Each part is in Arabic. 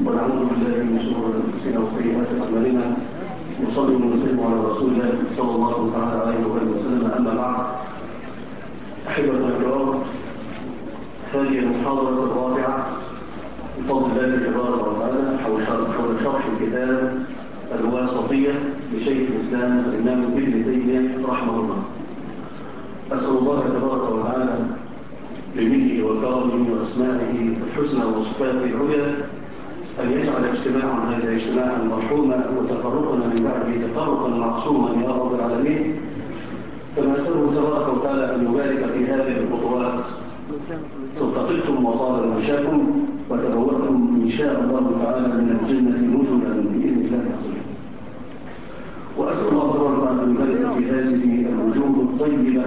ونعوذ بالله من شرور انفسنا وسيئات اعمالنا. نصلي ونسلم على رسول الله صلى الله تعالى عليه واله وسلم. اما بعد، احبتنا الكرام، هذه المحاضره الرابعه بفضل الله تبارك وتعالى حول شرح الكتاب الواسطيه لشيخ الاسلام الامام ابن تيميه رحمه الله. اسال الله تبارك وتعالى بمنه وكرمه واسمائه الحسنى وصفاته العليا أن يجعل اجتماعنا هذا اجتماعا مرحوما وتفرقنا من بعده تفرقا معصوما يا رب العالمين. كما أسأله تبارك وتعالى أن يبارك في هذه الخطوات توفقتم وطال مشاكم وتبوأتم إن شاء الله تعالى من الجنة نزلا بإذن الله عز وجل. وأسأل الله تبارك وتعالى أن يبارك في هذه الوجوه الطيبة،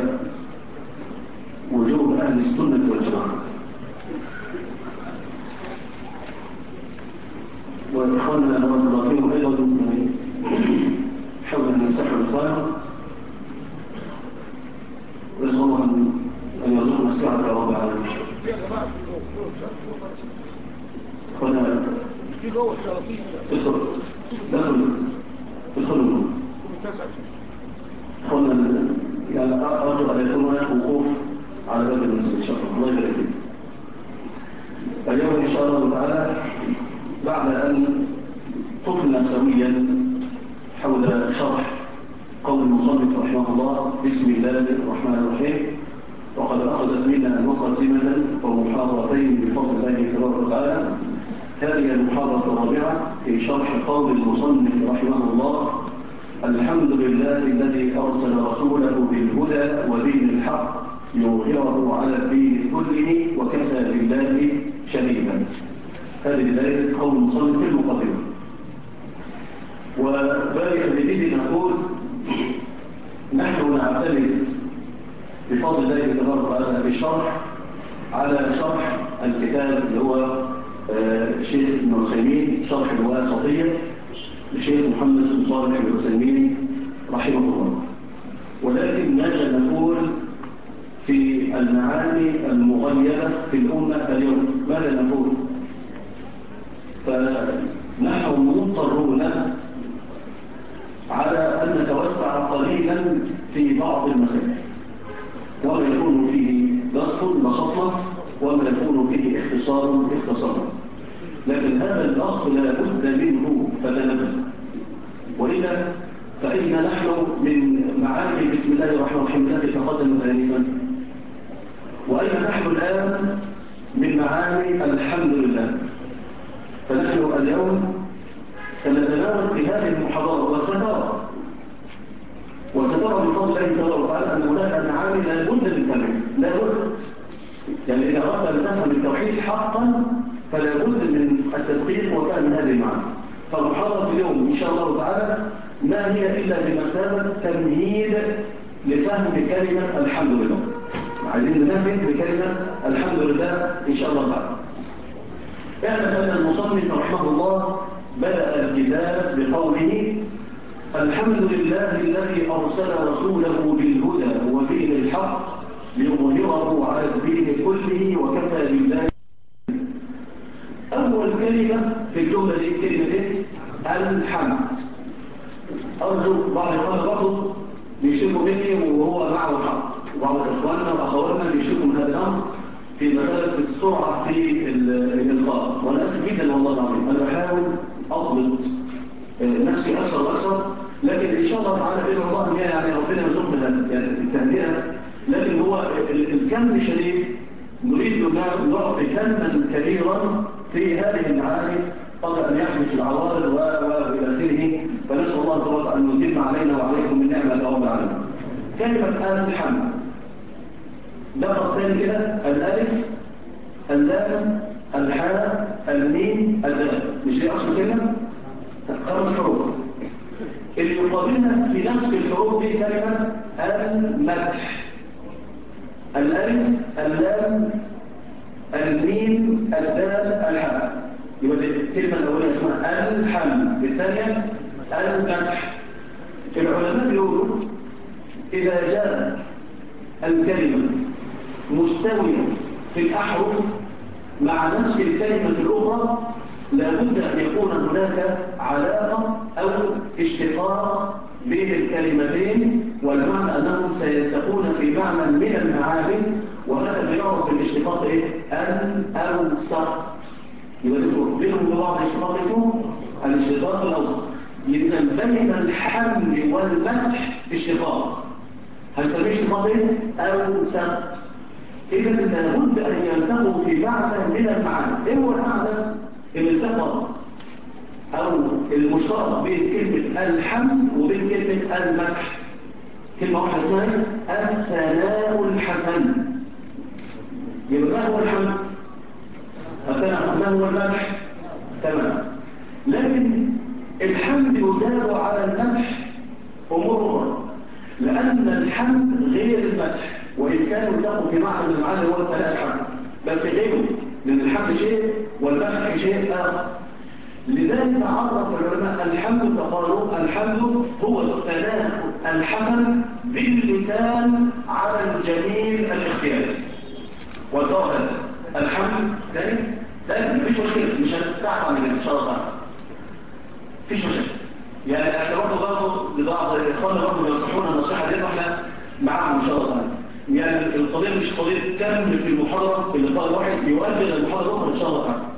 وجوه أهل السنة والجماعة. وإخواننا بارك الله فيهم أيضا حول أن يمسحوا الإخوان، ونسأل الله أن يرزقنا السعة يا رب العالمين. إخوانا ادخلوا إخوانا، يعني أرجو أن يكون هناك وقوف على باب المسجد إن شاء الله. الله يبارك فيكم. اليوم إن شاء الله تعالى بعد أن طفنا سويا حول شرح قول المصنف رحمه الله بسم الله الرحمن الرحيم، وقد أخذت منا مقدمة ومحاضرتين بفضل الله تبارك وتعالى. هذه المحاضرة الرابعة في شرح قول المصنف رحمه الله: الحمد لله الذي أرسل رسوله بالهدى ودين الحق ليظهره على الدين كله وكفى بالله شهيدا. هذه بداية قول المصنف في المقدمة. وبارئ به نقول نحن نعتمد بفضل الله تبارك وتعالى بالشرح على شرح الكتاب اللي هو الشيخ ابن عثيمين، شرح الواسطية للشيخ محمد بن صالح العثيمين رحمه الله. ولكن ماذا نقول في المعاني المغيبة في الأمة اليوم؟ ماذا نقول؟ فنحن مضطرون على أن نتوسع قليلا في بعض المسائل، وما يكون فيه بسطة وما يكون فيه اختصار. لكن هذا الأصل لا بد منه فتنبه، وإلا فإن نحن من معاني بسم الله الرحمن الرحيم التي تقدمت آنفا، وأين نحن الآن من معاني الحمد لله. فنحن اليوم سنتناول في هذه المحاضرة وسترى بفضل الله تبارك وتعالى أن هناك معاني لا بد من فهمها، لا بد. يعني إذا أردت أن تفهم التوحيد حقا فلا بد من التدقيق وفهم هذه المعاني. فالمحاضرة اليوم إن شاء الله تعالى ما هي إلا بمثابة تمهيد لفهم كلمة الحمد لله. عايزين نفهم بكلمة الحمد لله إن شاء الله تعالى. اعلم أن المصنف رحمه الله بدأ الكتاب بقوله: الحمد لله الذي أرسل رسوله بالهدى ودين الحق ليظهره على الدين كله وكفى بالله. أول كلمة في الجملة دي كلمة إيه؟ الحمد. أرجو بعض إخواننا برضه بيشتكوا مني وهو معه الحق، وبعض إخواننا وأخواتنا بيشتكوا من هذا الأمر في مسألة السرعة في الإلقاء، وأنا أسف جدا والله العظيم. أنا بحاول أضبط نفسي أكثر وأكثر، لكن إن شاء الله تعالى بإذن الله يعني ربنا يرزقنا يعني التهدئة. لكن هو الكم شديد، نريد أن نعطي كما كبيرا في هذه المعاني قبل أن يحدث العوارض وإلى آخره. فنسأل الله تبارك أن يتم علينا وعليكم من نعمة رب العالمين. كلمة الحمد دقق ثاني كده: الألف، اللام، الحاء، الميم، الدال. مش دي أصل كلمة؟ 5 حروف. اللي يقابلنا في نفس الحروف دي كلمة المدح: الألف، اللام، الميم، الدال، الحاء. يبقى الكلمة الأولى اسمها الحمد، الثانية المدح. العلماء بيقولوا إذا جاءت الكلمة مستوية في الأحرف مع نفس الكلمة الأخرى لابد أن هناك علاقة أو اشتقاق بين الكلمتين، والمعنى أنهم سيلتقون في معنى من المعاني، وهذا يعرف بالاشتقاق إيه؟ الأوسط. يبقى اسمه بينهم وبعض اشتقاق اسمه الاشتقاق الأوسط. إذا بين الحمد والمدح اشتقاق، هنسميه اشتقاق إيه؟ أوسط. إذا لابد أن يلتقوا في معنى من المعاني. إيه هو المعنى اللي التقى أو المشترك بين كلمة الحمد وبين كلمة المدح؟ كلمة واحدة اسمها الثناء الحسن. يبقى ما هو الحمد؟ الثناء. ما هو المدح؟ تمام. لكن الحمد يزاد على المدح أمور أخرى، لأن الحمد غير المدح، وإن كانوا يلتقوا في معنى من المعاني هو الثناء الحسن، بس غيره، لأن الحمد شيء والمدح شيء آخر. لذلك عرف العلماء الحمد فقالوا الحمد هو الثناء الحسن باللسان على الجميل الاختياري. والظاهر الحمد تاني مفيش مشكلة، مش هتتعب من إن شاء الله تعالى، مفيش مشكلة. يعني احنا برضه لبعض اخواننا برضه بينصحونا النصيحه دي، واحنا معاهم ان شاء الله تعالى. يعني القضيه مش قضيه كم في المحاضره في اللقاء الواحد يؤجل المحاضره الاخرى ان شاء الله تعالى.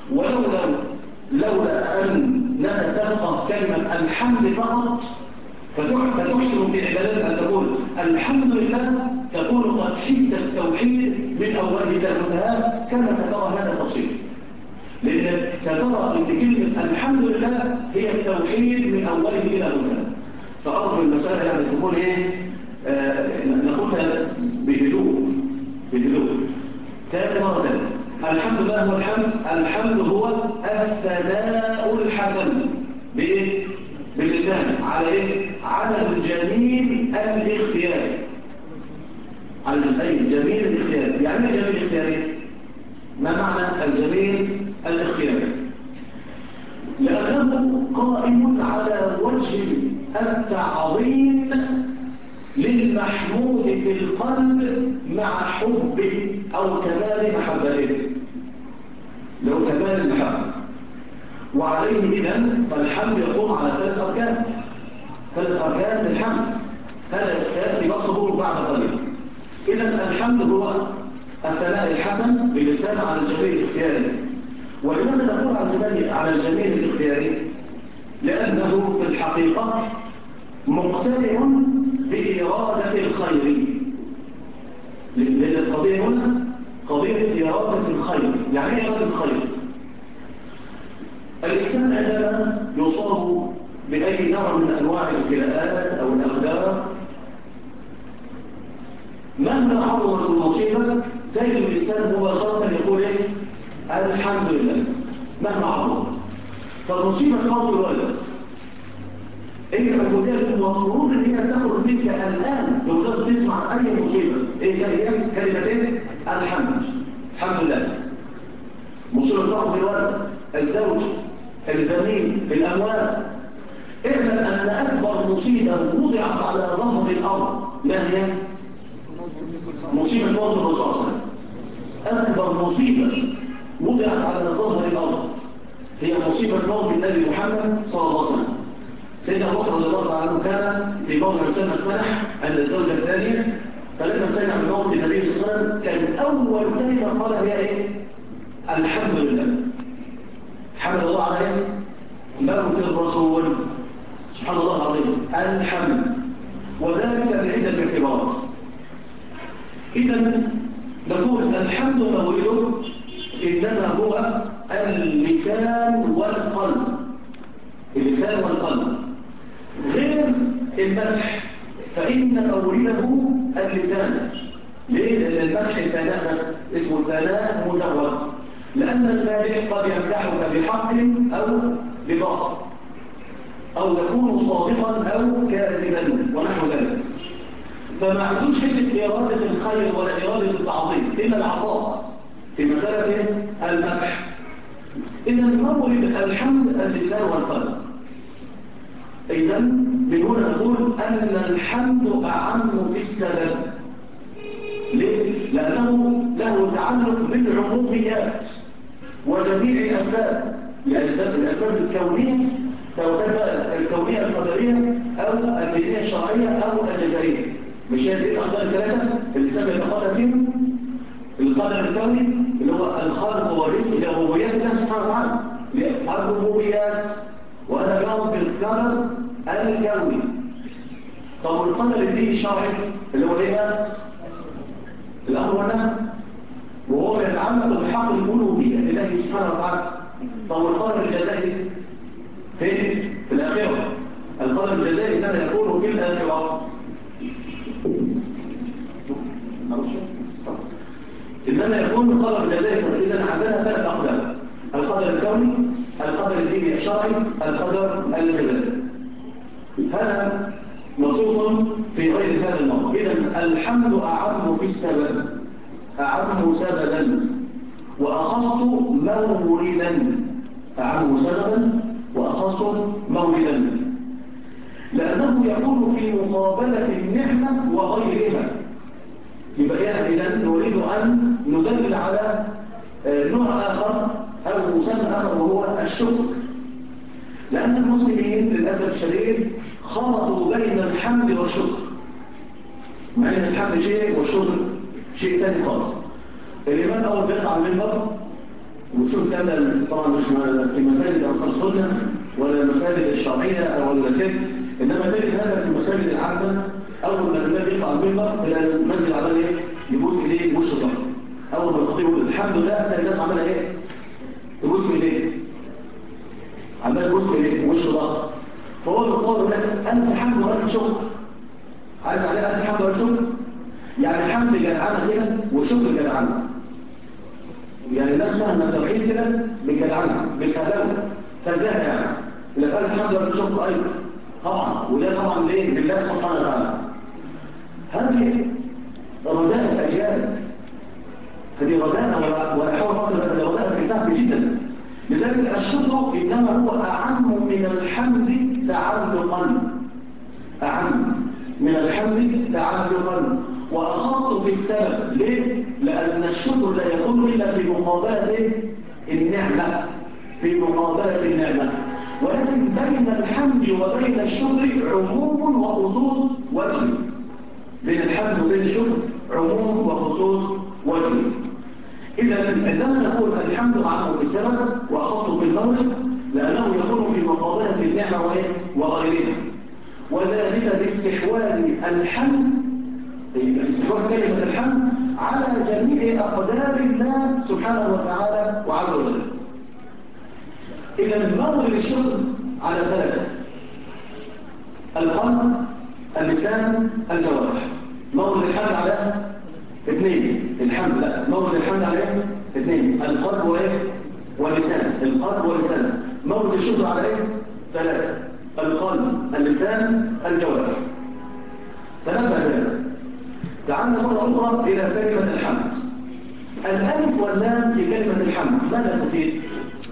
لولا انك تفقه كلمه الحمد فقط فتحسن في عبادتك ان تقول الحمد لله، تكون قد حست التوحيد من اوله الى منتهاه، كما سترى هذا التفصيل. لأن سترى أن كلمة الحمد لله هي التوحيد من أوله إلى منتهى. فأرجو المسألة يعني تكون ناخدها بهدوء. ثاني مرة ثانية، الحمد لله هو الحمد. الحمد هو الثناء الحسن بإيه؟ باللسان على إيه؟ على الجميل الاختياري. على الجميل الاختياري. يعني إيه الجميل الاختياري؟ ما معنى الجميل الاختياري؟ لأنه قائم على وجه التعظيم للمحمود في القلب مع حبه أو كمال محبته، لو كمال المحبة. وعليه إذن فالحمد يقوم على ثلاث أركان للحمد. هذا سيأتي بسطه بعد قليل. إذن الحمد هو الثناء الحسن باللسان على الجميل الاختياري. ولماذا نقول على الجميل الاختياري؟ لأنه في الحقيقة مقترن بإرادة الخير. لأن القضية هنا قضية إرادة الخير. يعني إيه إرادة الخير؟ الإنسان عندما يصاب بأي نوع من أنواع الابتلاءات أو الأقدار، مهما عظمت المصيبة تجد الإنسان مباشرة يقول إيه؟ الحمد لله مهما عظمت. فالمصيبة موت الولد، إنت العبودية المفروض إن هي تخرج منك الآن بمجرد تسمع أي مصيبة. إيه كلمتين؟ الحمد لله. مصيبة فقد الولد، الزوج، البنين، الأموال. اعلم أن أكبر مصيبة وضعت على ظهر الأرض ما هي؟ مصيبة موت الرسول صلى الله عليه وسلم. أكبر مصيبة وضعت على ظهر الأرض هي مصيبة موت النبي محمد صلى الله عليه وسلم. سيدنا أبو بكر رضي الله عنه كان في موضع يسمى السنح عند الزوجة الثانية، فلما سمع بموت النبي صلى الله عليه وسلم كان أول كلمة قال هي إيه؟ الحمد لله. حمد الله عليه موت الرسول. سبحان الله العظيم. الحمد. وذلك بعدة اعتبارات. إذا نقول الحمد مولده إنما هو اللسان والقلب. اللسان والقلب غير المدح، فإن مولده اللسان. ليه؟ لأن المدح ثناء بس، اسمه ثناء مجرد. لأن المادح قد يمدحك بحق أو بباطل، أو يكون صادقا أو كاذبا ونحو ذلك. فما عندوش حته إرادة الخير ولا إرادة التعظيم إلا العطاء في مسألة المدح. إذا مولد الحمد اللسان والقلب. إذا من هنا نقول أن الحمد أعم في السبب. ليه؟ لأنه له تعلق بالعموميات وجميع الأسباب. يعني الأسباب الكونية سواء كان بقى الكونية القدرية أو الدينية الشرعية أو الجزائية. مش هي دي الأقدار الثلاثة اللي الإنسان يتقاضى فيهم؟ القدر الكوني اللي هو الخالق والرزق لربوبيات الله سبحانه وتعالى، الربوبيات، وهذا يعرف بالقدر الكوني. طب والقدر الديني الشرعي اللي هو ايه؟ الأمر والنهي، وهو يتعلق بحق الألوهية لله سبحانه وتعالى. طب والقدر الجزائي فين؟ في الآخرة. القدر الجزائي إنما يكون في الآخرة. إنما يكون القدر الجزائي. إذا عندنا ثلاث أقدار: القدر الكوني، القدر الديني الشرعي، القدر الجزائي. هذا مبسوط في غير هذا الموضوع. إذا الحمد أعم في السبب، أعم سببا وأخص موردا. أعم سببا وأخص موردا، لأنه يكون في مقابلة النعمة وغيرها. يبقى يعني إذا نريد أن ندلل على نوع آخر أو مسمى آخر وهو الشكر. لأن المسلمين للأسف الشديد خلطوا بين الحمد والشكر، مع أن الحمد شيء والشكر شيء ثاني خالص. الإمام أول بيطلع على المنبر وشوف كذا، طبعا مش في مساجد أنصار السنة ولا المساجد الشرعية ولا كده، إنما تجد هذا في المساجد العامة. أول ما الإمام يطلع على المنبر تلاقي المسجد عمل إيه؟ يبوس إيديه وش ظهره. أول ما الخطيب يقول الحمد لله تلاقي الناس عملها إيه؟ تبوس إيديه، عمال يبوس إيديه وش ظهره. فهو بيتصور يقول لك ألف حمد وألف شكر. عارف عليه ألف حمد وألف شكر؟ يعني الحمد جدعانة كده والشكر جدعانة. يعني الناس فاهمة التوحيد كده بالجدعانة بالفهلوة فازاها يعني. اللي قال الحمد لله شكر أيضا طبعا، وده طبعا ليه؟ لله سبحانه وتعالى. هذه رداءة الأجيال، هذه رداءة ولا حول ولا قوة إلا بالله، رداءة الكتاب جدا. لذلك الشكر إنما هو أعم من الحمد تعلقا، أعم من الحمد تعلقا وأخص في السبب. ليه؟ لأن الشكر لا يكون إلا في مقابلة النعمة، في مقابلة النعمة. ولكن بين الحمد وبين الشكر عموم وخصوص وجه. بين الحمد وبين الشكر عموم وخصوص وجه. إذا عندما نقول الحمد أعم في السبب وأخص في المورد، لأنه يكون في مقابلة النعمة وغيرها. وذلك باستحواذ الحمد، استحواذ كلمة الحمد على جميع أقدار الله سبحانه وتعالى وعز وجل. إذا مورد الشكر على ثلاثة: القلب، اللسان، الجوارح. مورد الحمد على اثنين. الحمد لا، مورد الحمد على اثنين: القلب واللسان. القلب واللسان. مورد الشكر على ثلاثة: القلب، اللسان، الجوارح. ثلاثة هذا. تعالنا مرة أخرى إلى كلمة الحمد. الألف واللام في كلمة الحمد ماذا تفيد؟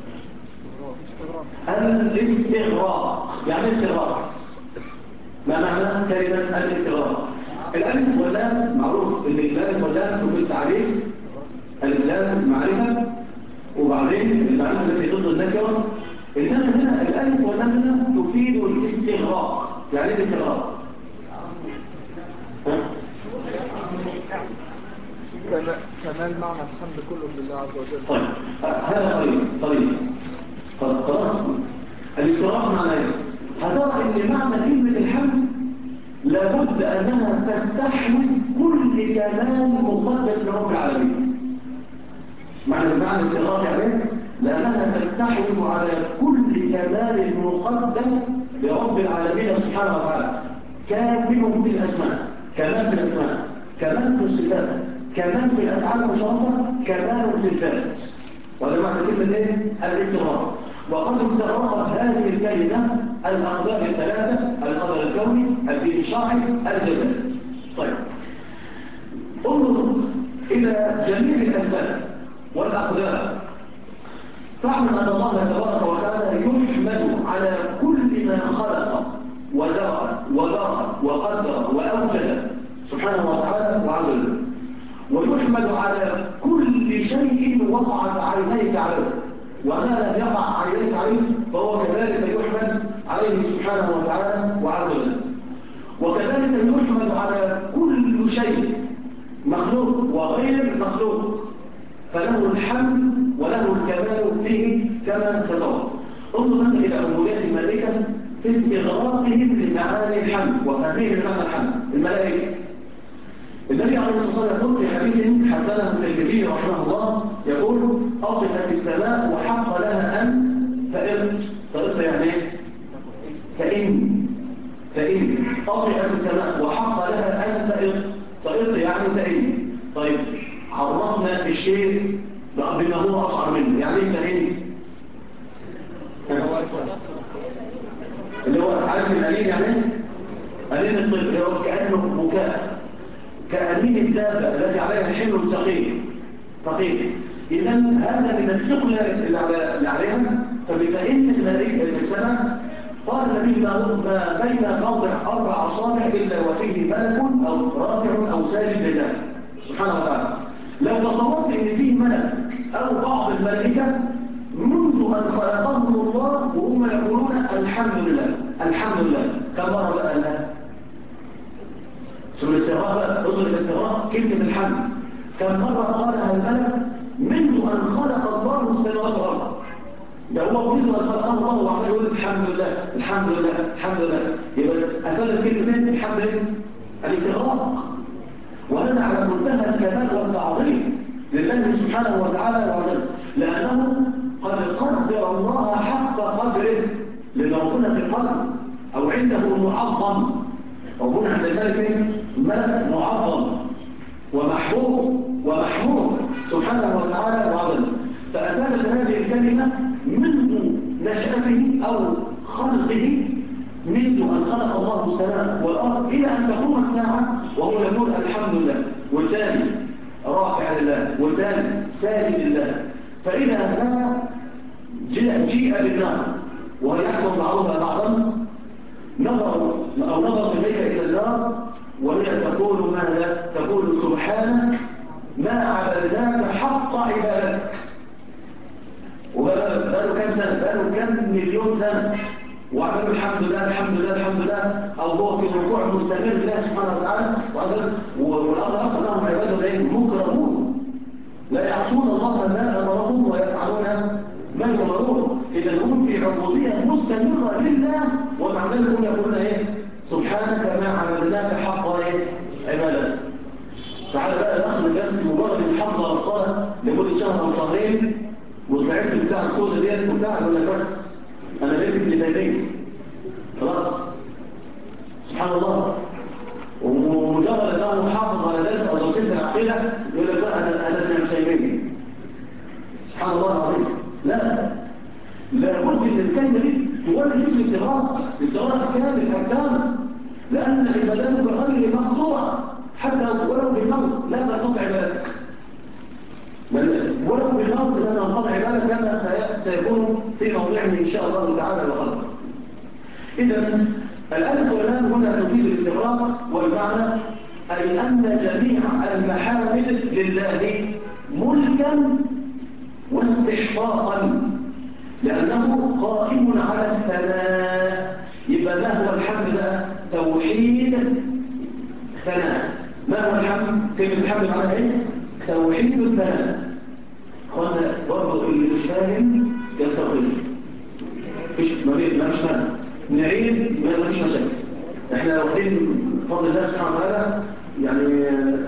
الاستغراق. يعني استغراق. ما معنى كلمة الاستغراق؟ الألف واللام معروف ان الألف واللام تفيد تعريف، الألف معرفة، وبعدين المعرفة التي ضد النكرة. إنما هنا الألف واللام هنا تفيد الاستغراق. يعني الاستغراق كمال معنى الحمد كله لله عز وجل. طيب هذا طريق خلاص. الاستغراق معنى ايه؟ هترى ان معنى كلمة الحمد لابد انها تستحوذ كل كمال مقدس لرب العالمين. معنى الاستغراق يعني لانها تستحوذ على كل كمال مقدس لرب العالمين سبحانه وتعالى. كامل في الاسماء، كمال في الاسماء، كمال في الصفات، كمال في الافعال المشرفه، كمال في الذات. وهذا معنى كلمه ايه؟ الاستغراق. وقد استغرقت هذه الكلمه الاقدار الثلاثه: القدر الكوني، الدين الشرعي، الجزائي. طيب انظر الى جميع الاسباب والاقدار، فاعلم ان الله تبارك وتعالى يحمد على كل ما خلق وذرى وذرى وقدر واوجد سبحانه وتعالى وعز وجل، ويحمد على كل شيء وقعت عينيك عليه، وما لم يقع عينيك سبحانه وتعالى وعز وجل. وكذلك يحمد على كل شيء مخلوق وغير مخلوق، فله الحمد وله الكمال فيه كما سترى. انظر مثلا الى عبودية الملائكة في استغراقهم لمعاني الحمد وفهمهم لمعنى الحمد. الملائكة النبي عليه الصلاة والسلام يقول في حديث حسنه الترمذي رحمه الله يقول: أطلقت السماء وحق لها أن تئط يعني ايه؟ تئن أطلقت السماء وحق لها أن تئط يعني تئن. طيب عرفنا الشيء بما هو أصعب منه، يعني ايه تئن؟ اللي هو عارف الأليم يعني ايه؟ أليم الطفل اللي هو كأنه بكاء، كأنين الدابة التي عليها حمل ثقيل. إذا هذا من الثقل اللي عليها. فبفهمة الملائكة السماء قال النبي ما بين موضع 4 أصابع إلا وفيه ملك أو راكع أو ساجد لله سبحانه وتعالى. لو تصورت إن فيه ملك أو بعض الملائكة منذ أن خلقهم الله وهم يقولون الحمد لله الحمد لله، كم مرة بقى لها؟ شوف الاستغراق بقى، اضرب الاستغراق كلمة الحمد كم مرة قالها الملك منذ أن خلق الله السماوات والأرض. ده هو منذ أن خلق الله وعمال يقول الحمد لله الحمد لله الحمد لله. يبقى أفادت كلمتين الحمد لله الاستغراق، وهذا على منتهى الكمال والتعظيم لله سبحانه وتعالى وعلا، لأنه قد قدر الله حق قدره، لأن ربنا في القلب أو عنده معظم. ربنا عند ذلك ملك معظم ومحمود سبحانه وتعالى وعلا. فأفادت هذه الكلمة منذ نشأته أو خلقه، منذ أن خلق الله السماء والأرض إلى أن تقوم الساعة وهو يقول الحمد لله، والثاني راكع لله، والثاني ساجد لله. فإذا ما جيء بالنار وهي يحكم بعضها بعضا، نظر إليك إلى النار وهي تقول ماذا؟ تقول سبحانك ما عبدناك حق عبادتك. وبقاله كم سنة؟ بقاله كم مليون سنة وعملوا الحمد لله الحمد لله الحمد لله، أو هو في ركوع مستمر لله سبحانه وتعالى، والأمر أخذ لهم عباده غير مكرمون لا يعصون الله ما أمرهم ويفعلون ما يؤمرون. إذا هم في عبودية مستمرة لله، ومع ذلك هم يقولون إيه؟ سبحانك ما عبدناك حق عبادتك. تعال بقى الأخذ بس مجرد الحفظ على الصلاة لمدة شهر أو شهرين وطلعت بتاع السودة ديت وبتاع يقول لك بس أنا بقيت ابن تيمية خلاص سبحان الله. ومجرد أنه محافظ على درس أو درسين في العقيدة يقول لك بقى أنا ابن تيمية سبحان الله العظيم. لابد ان الكلمه دي تولد الاستغراق كامل الكامل، لان العبادات بغير مقطوعه حتى ولو بالموت لا تنقطع عبادتك، ولو بالموت لا تنقطع عبادتك كما سيكون في موضعه ان شاء الله تعالى وقدر. اذا الالف واللام هنا تفيد الاستغراق، والمعنى اي ان جميع المحامد لله ملكا واستحقاقا، لأنه قائم على الثناء. يبقى ما هو الحمد بقى؟ توحيد ثناء. ما هو الحمد؟ كلمة الحمد معناها ايه؟ توحيد الثناء. اخوانا برضه اللي مش فاهم يستغرب، مفيش مانع نعيد، ما فيش مشاكل. احنا واخدين بفضل الله سبحانه وتعالى يعني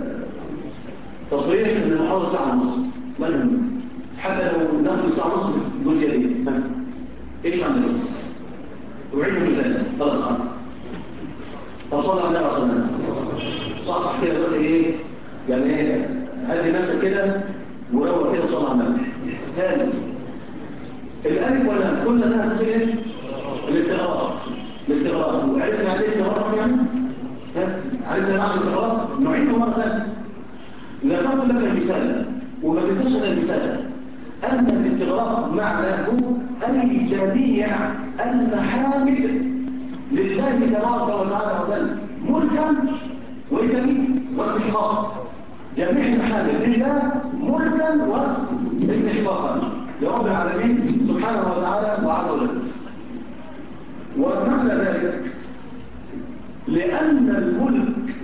تصريح ان المحاضرة ساعة ونص، ما يهم حتى لو ناخد ساعة ونص الجزئية دي. ايش عندنا؟ وعيد مثال خلاص خلاص. طب صلى على النبي صلى الله عليه وسلم صح كده بس ايه يعني ايه، هدي نفسك كده وروق كده صلى على النبي. ثالث الالف ولا كنا ناخد ايه؟ الاستغراق. وعرفنا يعني ايه استغراق يعني؟ عرفنا معنى الاستغراق؟ نعيده مرة ثانية. ذكرت لك المثال وما تنساش هذا المثال، أن الاستغراق معناه أي جميع المحامد لله تبارك وتعالى وسلم ملكا واستحقاقا. جميع المحامد لله ملكا واستحقاقا لرب العالمين سبحانه وتعالى وعز وجل. ومعنى ذلك لأن الملك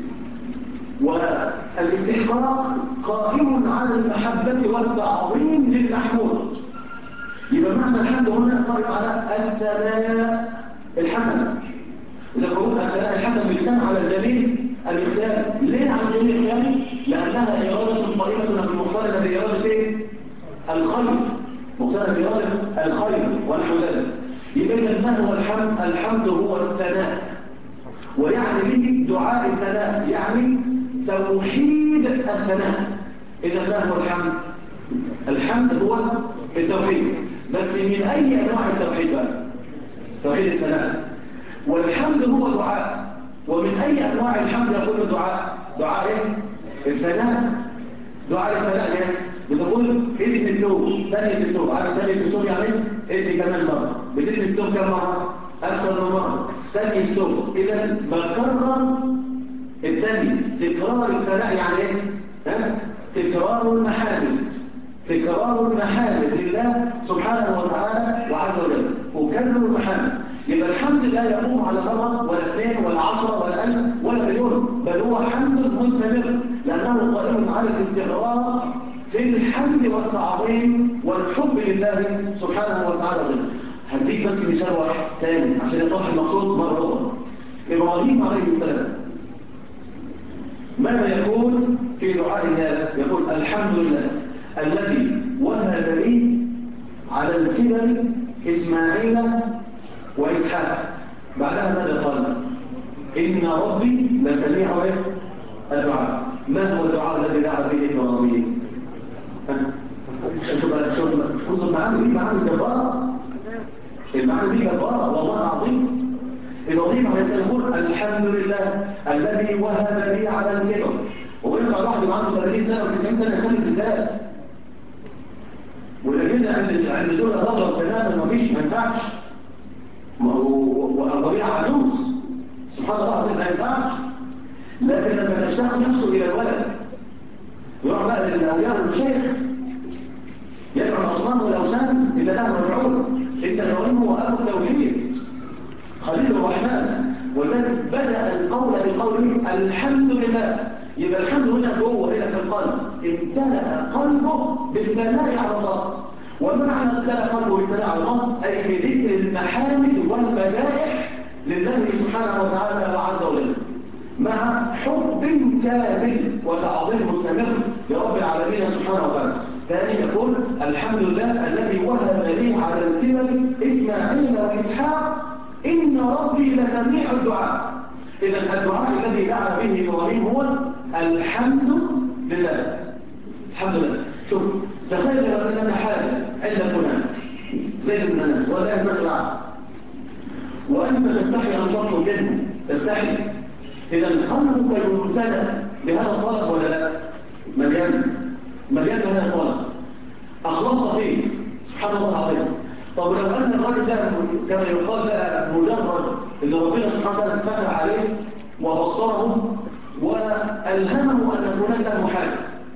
والاستحقاق قائم على المحبة والتعظيم للمحمود. يبقى معنى الحمد هنا قائم على الثناء الحسن. إذا قلنا الثناء الحسن باللسان على الجميل الاختياري. ليه على الجميل الاختياري؟ لأنها إرادة قائمة بالمختار بإرادة إيه؟ الخير. مختار بإرادة الخير ونحو ذلك. يبقى ما هو الحمد؟ الحمد هو الثناء، ويعني به دعاء الثناء، يعني توحيد الثناء. إذا ما هو الحمد؟ الحمد هو التوحيد، بس من أي أنواع التوحيد بقى؟ توحيد الثناء. والحمد هو دعاء، ومن أي أنواع الحمد يكون الدعاء؟ دعاء إيه؟ الثناء. دعاء الثناء يعني بتقول إدي في التوب، ثانية في التوب، عارف ثانية في التوب يعني إدي كمان مرة، بتدي في التوب كم مرة؟ أكثر من مرة. ثانية في التوب، إذا بكرر الثاني. تكرار الثناء يعني إيه؟ تكرار المحامد. تكرار المحامد لله سبحانه وتعالى وعز وجل، وكرر المحامد. يبقى الحمد لا يقوم على مرة ولا اثنين ولا 10 ولا 1000 ولا مليون، بل هو حمد مستمر، لأنه قائم على الاستغراق في الحمد والتعظيم والحب لله سبحانه وتعالى. هديك بس مثال واحد ثاني عشان يتضح المقصود مرة أخرى. إبراهيم عليه السلام ماذا يقول في دعاء هذا؟ يقول الحمد لله الذي وهب لي على الكبر إسماعيل وإسحاق. بعدها ماذا قال؟ إن ربي لسميع الدعاء. ما هو الدعاء الذي دعا به إبراهيم؟ شوف المعاني دي معاني جبارة. المعاني دي جبارة والله العظيم. إبراهيم عليه السلام يقول الحمد لله الذي وهب لي على الكبر. ويطلع واحد عنده 80 سنة و90 سنة يخلف ازاي؟ والأجهزة عند دول الرجل تماما مفيش، ما ينفعش. وأبوية عجوز سبحان الله العظيم ما ينفعش. لكن لما تشتاق نفسه إلى الولد يروح بقى للأولياء والشيخ يدعو الأصنام والأوثان إلا له رجعون. إن إبراهيم هو أبو التوحيد خليل الرحمن، وذلك بدأ القول بقوله الحمد لله. يبقى الحمد هنا جوه هنا في القلب، امتلأ قلبه بالثناء على الله. ومعنى امتلأ قلبه بالثناء على الله أي بذكر المحامد والمدائح لله سبحانه وتعالى وعز وجل، مع حب كامل وتعظيم مستمر لرب العالمين سبحانه وتعالى. ثاني يقول الحمد لله الذي وهب لي على الكبر إسماعيل وإسحاق إن ربي لسميع الدعاء. إذا الدعاء الذي دعا به إبراهيم هو الحمد لله. الحمد لله. شوف تخيل لو أن حاجة عند فلان زيد من الناس ولا المسرع وأنت تستحي أن تطلب منه، تستحي. إذا قلبك يمتلأ بهذا الطلب ولا لا؟ مليان بهذا الطلب، أخلصت فيه سبحان الله العظيم. طب لو أن الرجل ده كما يقال بقى مجرد إن ربنا سبحانه وتعالى فتح عليه وبصره وألهمه أن فلان له حاجة،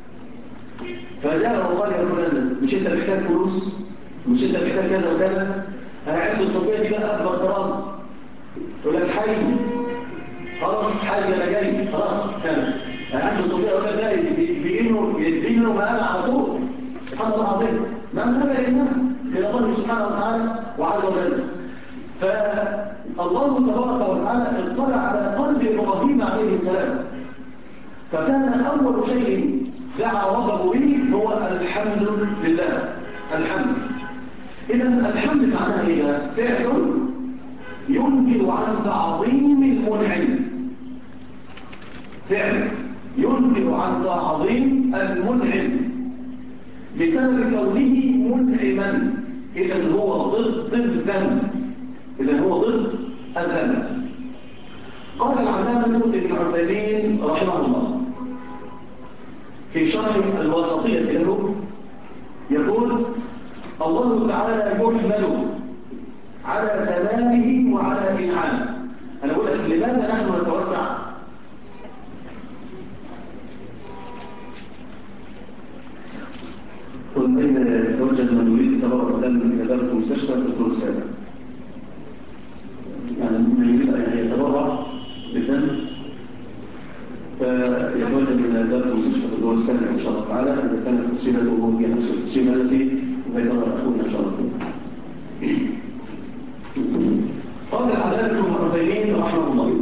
فجاء وقال يا فلان مش أنت محتاج فلوس؟ مش أنت محتاج كذا وكذا؟ أنا عندي الصوفية دي بقى أكبر كرامة. يقول لك حي خلاص، حي أنا جاي خلاص. أنا عندي الصوفية يقول لك لا يدينه ما أنا على طول. سبحان الله العظيم. ما من هذا إلا إلى الله سبحانه وتعالى وعز وجل. فالله تبارك وتعالى اطلع على قلب إبراهيم عليه السلام، فكان أول شيء دعا ربه به هو الحمد لله. الحمد. إذا الحمد معناه إيه؟ فعل ينبئ عن تعظيم المنعم. فعل ينبئ عن تعظيم المنعم بسبب كونه منعما. إذا هو ضد الذنب. قال العلامة ابن عثيمين رحمه الله في شرح الواسطية له يقول الله تعالى يحمد على تمامه وعلى إنعامه. أنا أقول لك لماذا نحن نتوسع؟ قل أين يتوجه من يريد تبرع دم من إدارة المستشفى الدكتور السابق. يعني من يريد أن يتبرع بالدم صلته هي نفس الصلة التي ذكرها أخونا شرف. قال العلامة ابن عثيمين رحمه الله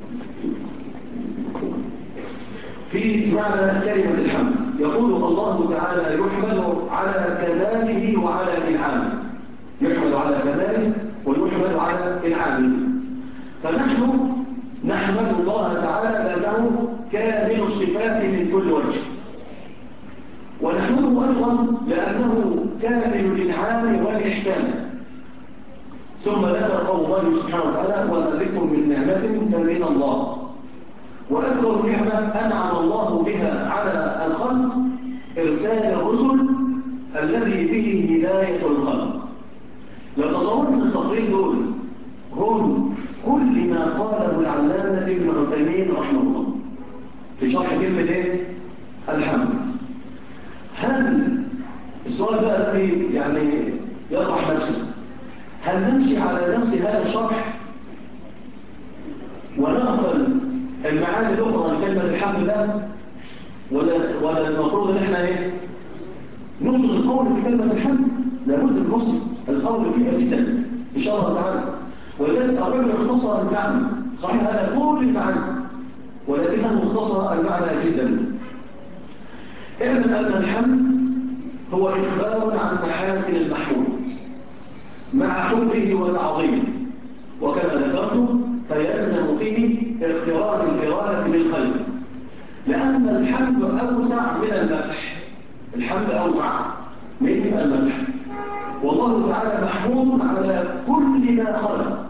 في معنى كلمة الحمد، يقول الله تعالى يحمد على كماله وعلى إنعامه، يحمد على كماله ويحمد على إنعامه. فنحن نحمد الله تعالى لأنه كامل الصفات من كل وجه، ونحمده أيضا لأنه كامل الإنعام والإحسان. ثم ذكر قول الله سبحانه وتعالى وما بكم من نعمة فمن الله. وأكبر نعمة أنعم الله بها على الخلق إرسال الرسل الذي به هداية الخلق. لو تصورنا السطرين دول هم كل ما قاله العلامة ابن عثيمين رحمه الله في شرح كلمة ايه؟ الحمد. هل السؤال بقى الذي يعني يطرح نفسه، هل نمشي على نفس هذا الشرح ونغفل المعاني الأخرى لكلمة الحمد لله، ولا المفروض ان احنا ايه؟ نقصد القول في كلمة الحمد؟ لابد من نقصد القول فيها جدا ان شاء الله تعالى. ولذلك الرجل اختصر المعنى، صحيح هذا كل المعنى ولكنه اختصر المعنى جدا. اعلم ان الحمد هو اخبار عن محاسن المحمود مع حبه وتعظيمه، وكما ذكرت فيلزم فيه اقتران الإرادة بالخير، لأن الحمد أوسع من المدح. الحمد أوسع من المدح، والله تعالى محمود على كل ما خلق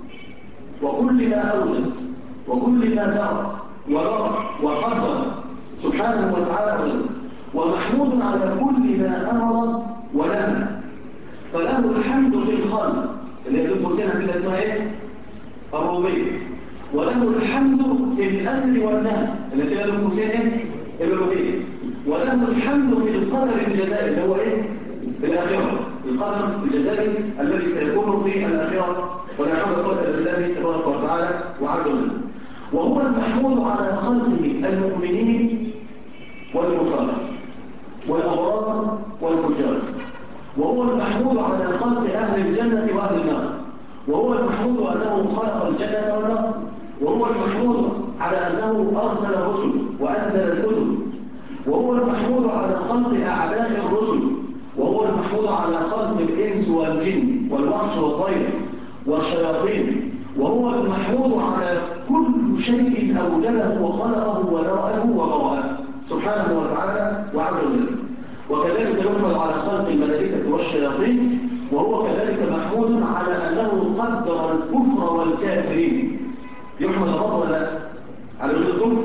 وكل ما أوجد وكل ما ترك ورى وقدر سبحانه وتعالى، ومحمود على كل ما أمر ونهى. فله الحمد في الخلق اللي هي تنقسمها كده اسمها ايه؟ الربوبية. وله الحمد في الأمر والنهي اللي هي تنقسمها الألوهية. وله الحمد في القدر الجزائي اللي هو ايه؟ الآخرة، القدر الجزائي الذي سيكون في الآخرة، ولا حول ولا قوة إلا بالله تبارك وتعالى وعز وجل. وهو المحمود على خلقه المؤمنين والكفار والأبرار والفجار، وهو المحمود على خلق أهل الجنة وأهل النار، وهو المحمود أنه خلق الجنة والنار، وهو المحمود على أنه أرسل الرسل وأنزل الكتب، وهو المحمود على خلق أعداء الرسل، وهو المحمود على خلق الإنس والجن والوحش والطير والشياطين، وهو المحمود على كل شيء أوجده وخلقه وذرأه وبرأه سبحانه وتعالى وعز وجل. وكذلك يحمد على خلق الملائكة والشياطين، وهو كذلك محمود على أنه قدر الكفر والكافرين. يحمد الله ولا لا؟ على وجود الكفر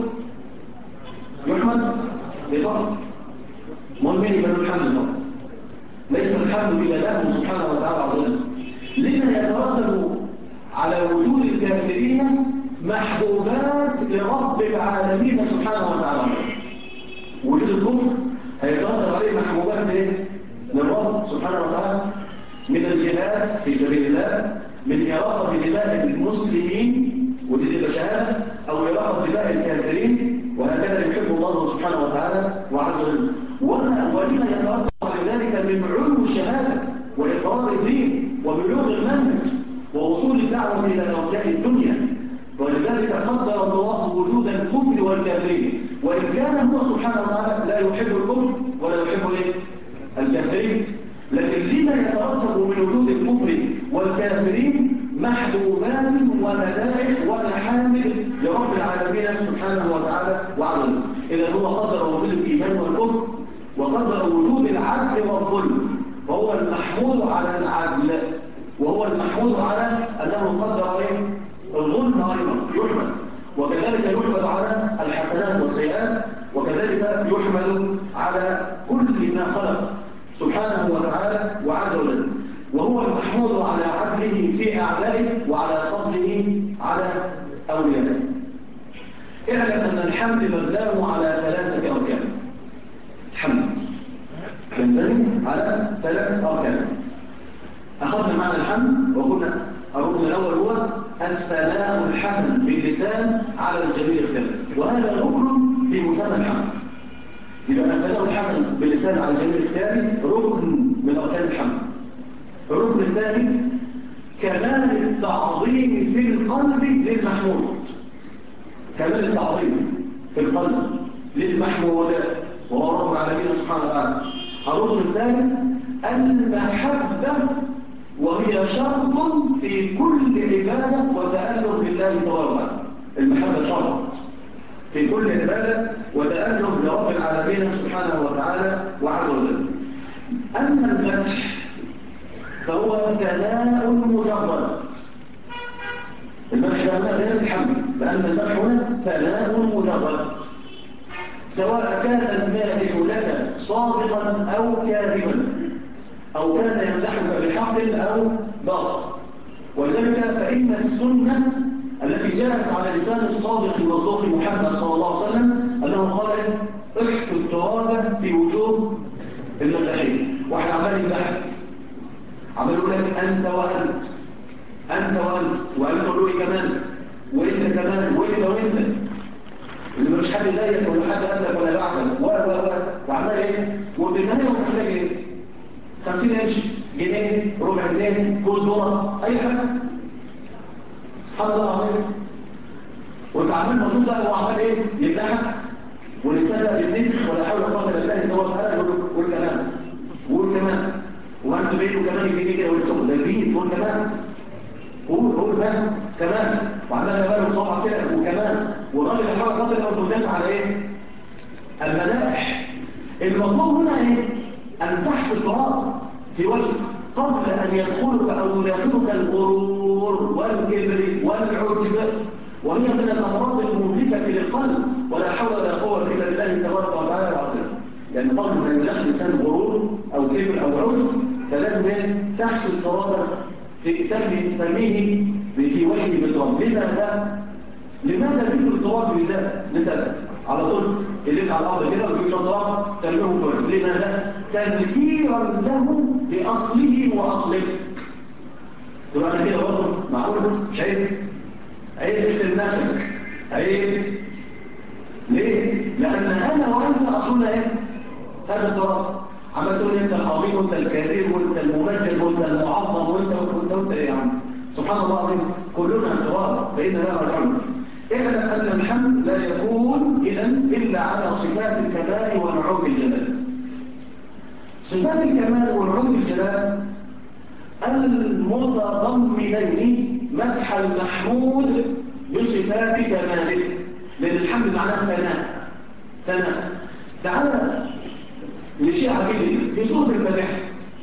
يحمد لطبع مؤمن بل الحمد لله، ليس الحمد إلا له سبحانه وتعالى عز وجل. لما يترتب على وجود الكافرين محبوبات لرب العالمين سبحانه وتعالى. وجود الكفر هيترتب عليه محبوبات ايه؟ للرب سبحانه وتعالى، من الجهاد في سبيل الله، من إراقة دماء المسلمين ودي الشهادة، أو إراقة دماء الكافرين، وهكذا يحب الله سبحانه وتعالى وعز وجل. ولما يترتب على ذلك من علو الشهادة وإقرار الدين وبلوغ المنهج ووصول الدعوة إلى أرجاء الدنيا. ولذلك قدر الله وجود الكفر والكافرين، وإن كان هو سبحانه وتعالى لا يحب الكفر ولا يحب الكافرين، لكن لما يترتب من وجود الكفر والكافرين محبوبات ومدائح ومحامد لرب العالمين سبحانه وتعالى وعز وجل. إذا هو قدر وجود الإيمان والكفر، وقدر وجود العدل والظلم، وهو المحمود على العدل، وهو المحمود على أنه قدر الظلم أيضا يحمد. وكذلك يحمد على الحسنات والسيئات، وكذلك يحمد على كل ما خلق سبحانه وتعالى وعز وجل. وهو المحمود على عدله في أعدائه وعلى فضله على أوليائه. اعلم أن الحمد مبناه على 3 أركان. الحمد ينبني على 3 أركان. أخذنا معنى الحمد وقلنا الركن الأول هو الثناء الحسن باللسان على الجميل اختلاف، وهذا ركن في مسمى الحمد. يبقى الثناء الحسن باللسان على الجانب الثاني ركن من أركان الحمد. الركن الثاني كمال التعظيم في القلب للمحمود. كمال التعظيم في القلب للمحمود وهو رب العالمين سبحانه وتعالى. الركن الثالث المحبة، وهي شرط في كل عبادة وتأله لله تبارك وتعالى. المحبة شرط في كل عبادة وتأله لرب العالمين سبحانه وتعالى وعز وجل. أما المدح فهو ثناء مجرد. المدح هنا غير الحمد، لأن المدح هنا ثناء مجرد، سواء كان المادح لك صادقا أو كاذبا، أو كان يمدحك بحق أو باطل. ولذلك فإن السنة التي جاءت على لسان الصادق المصدوق محمد صلى الله عليه وسلم أنه قال احفظ التراب في وجوه المداحين. واحد عمال يمدحك، عمال يقول لك أنت وأنت، أنت وأنت، وأنت تقول له كمان، وإنت كمان، وإنت اللي مش حد زيك ولا حد قبلك ولا بعدك وعمال إيه؟ وفي النهاية هو محتاج إيه؟ 50 قرش، جنيه، ربع جنيه، جوز ذره، أي حاجة. سبحان الله العظيم. وأنت عمال مبسوط بقى هو عمال إيه؟ يمدحك والإنسان بقى بيتنفخ ولا حول ولا قوة إلا بالله تبارك وتعالى يقول كمان قول كمان، وأنت بينه كمان الجنيه كده والشغل ده جديد قول كمان. قول بقى كمان، وعندها كمان وصابع كده وكمان، والراجل يحاول قدر الأول قدام على إيه؟ المدائح. المطلوب هنا إيه؟ أن تحت التراب في وجهك قبل أن يدخلك أو يدخلك الغرور والكبر والعجب، وهي من الأمراض المهلكة للقلب، ولا حول ولا قوة إلا بالله تبارك وتعالى العظيم. يعني قبل ما يدخل الإنسان غرور أو كبر أو عجب فلازم تحت التراب في ترميه في وجهه بالتراب. لماذا ذكر التراب بالذات؟ مثلا على طول يدل على الأرض كده ويجيب شطرات ترميه في وجهه. لماذا؟ تذكيرا له بأصله وأصله. تقول أنا كده برضه معقول؟ مش عيب؟ عيب اختر نفسك، عيب. ليه؟ لأن أنا وأنت أصلنا إيه؟ هذا التراب. عمال تقول أنت العظيم وأنت الكبير وأنت الممجد وأنت المعظم وأنت إيه يا عم؟ سبحان الله العظيم، كلنا تراب فإن لا رجعنا. اعلم أن الحمد لا يكون إذن إلا على صفات الكمال ونعوت الجلال. صفات الكمال ونعوت الجلال المتضمنين مدح المحمود بصفات كماله، لأن الحمد معناه ثناء. تعالى لشيء عجيب في سورة الفاتحة.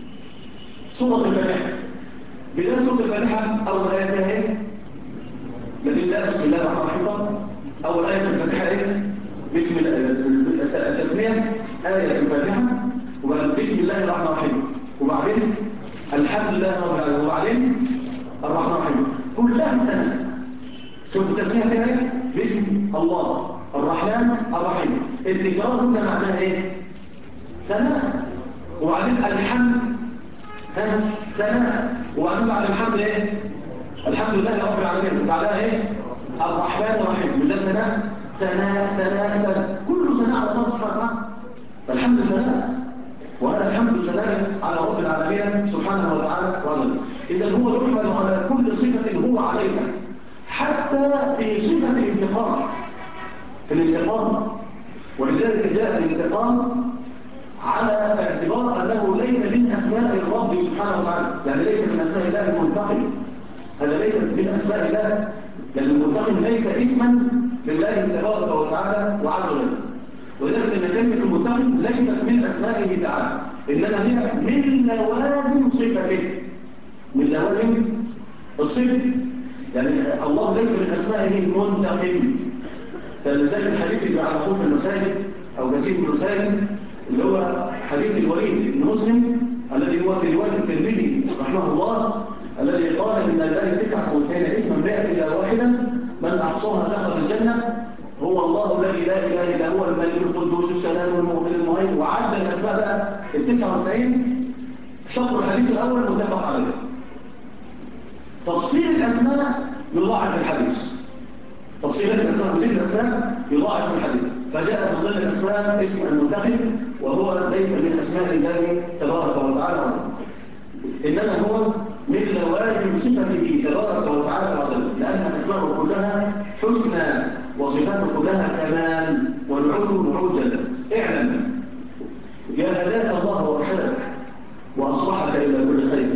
بداية سورة الفاتحة أول آية فيها إيه؟ بسم الله الرحمن الرحيم. أول آية في الفاتحة إيه؟ بسم الله التسمية آية في الفاتحة، وبعدين بسم الله الرحمن الرحيم، وبعدين الحمد لله رب العالمين، وبعدين الرحمن الرحيم. كلها ثناء. شوف التسمية فيها إيه؟ بسم الله الرحمن الرحيم. التكرار هنا معناها إيه؟ ثناء. وبعدين الحمد ثناء. وبعدين بعد الحمد إيه؟ الحمد لله رب العالمين. وبعدها إيه؟ الرحمن الرحيم. وده ثناء كله ثناء على الله سبحانه وتعالى. فالحمد ثناء، وهذا الحمد ثناء على رب العالمين سبحانه وتعالى وعلا. إذا هو يحمل على كل صفة هو عليها، حتى في صفة الانتقام. ولذلك جاء الانتقام على اعتبار أنه ليس من أسماء الرب سبحانه وتعالى، يعني ليس من أسماء الله المنتقم. هذا ليس من أسماء الله، لأن المنتقم ليس اسما لله تبارك وتعالى وعز وجل. ولذلك أن كلمة المنتقم ليست من أسمائه تعالى، إنما هي من لوازم صفته، من لوازم الصفة. يعني الله ليس من أسمائه المنتقم. فلذلك الحديث اللي على في المساجد أو كثير من المساجد اللي هو حديث الوليد بن مسلم الذي هو في رواية الترمذي رحمه الله، الذي قال إن الله 99 اسما بائع إلى واحدا من أحصاها دخل الجنة، هو الله الذي لا إله إلا هو الملك القدوس السلام المؤمن المهيمن. وعد الأسماء بقى 99. شطر الحديث الأول متفق عليه. تفصيل الأسماء يضاعف الحديث. تفصيل الأسماء وزيد الأسماء يضاعف الحديث. فجاء من ضمن الأسماء اسم المنتخب، وهو ليس من أسماء الله تبارك وتعالى، إنما هو من لوازم صفته تبارك وتعالى وعلا، لأن أسماءه كلها حسنى وصفاته كلها كمال ونعوذ نعوذا. اعلم يا هداك الله وارشدك وأصلحك إلى كل خير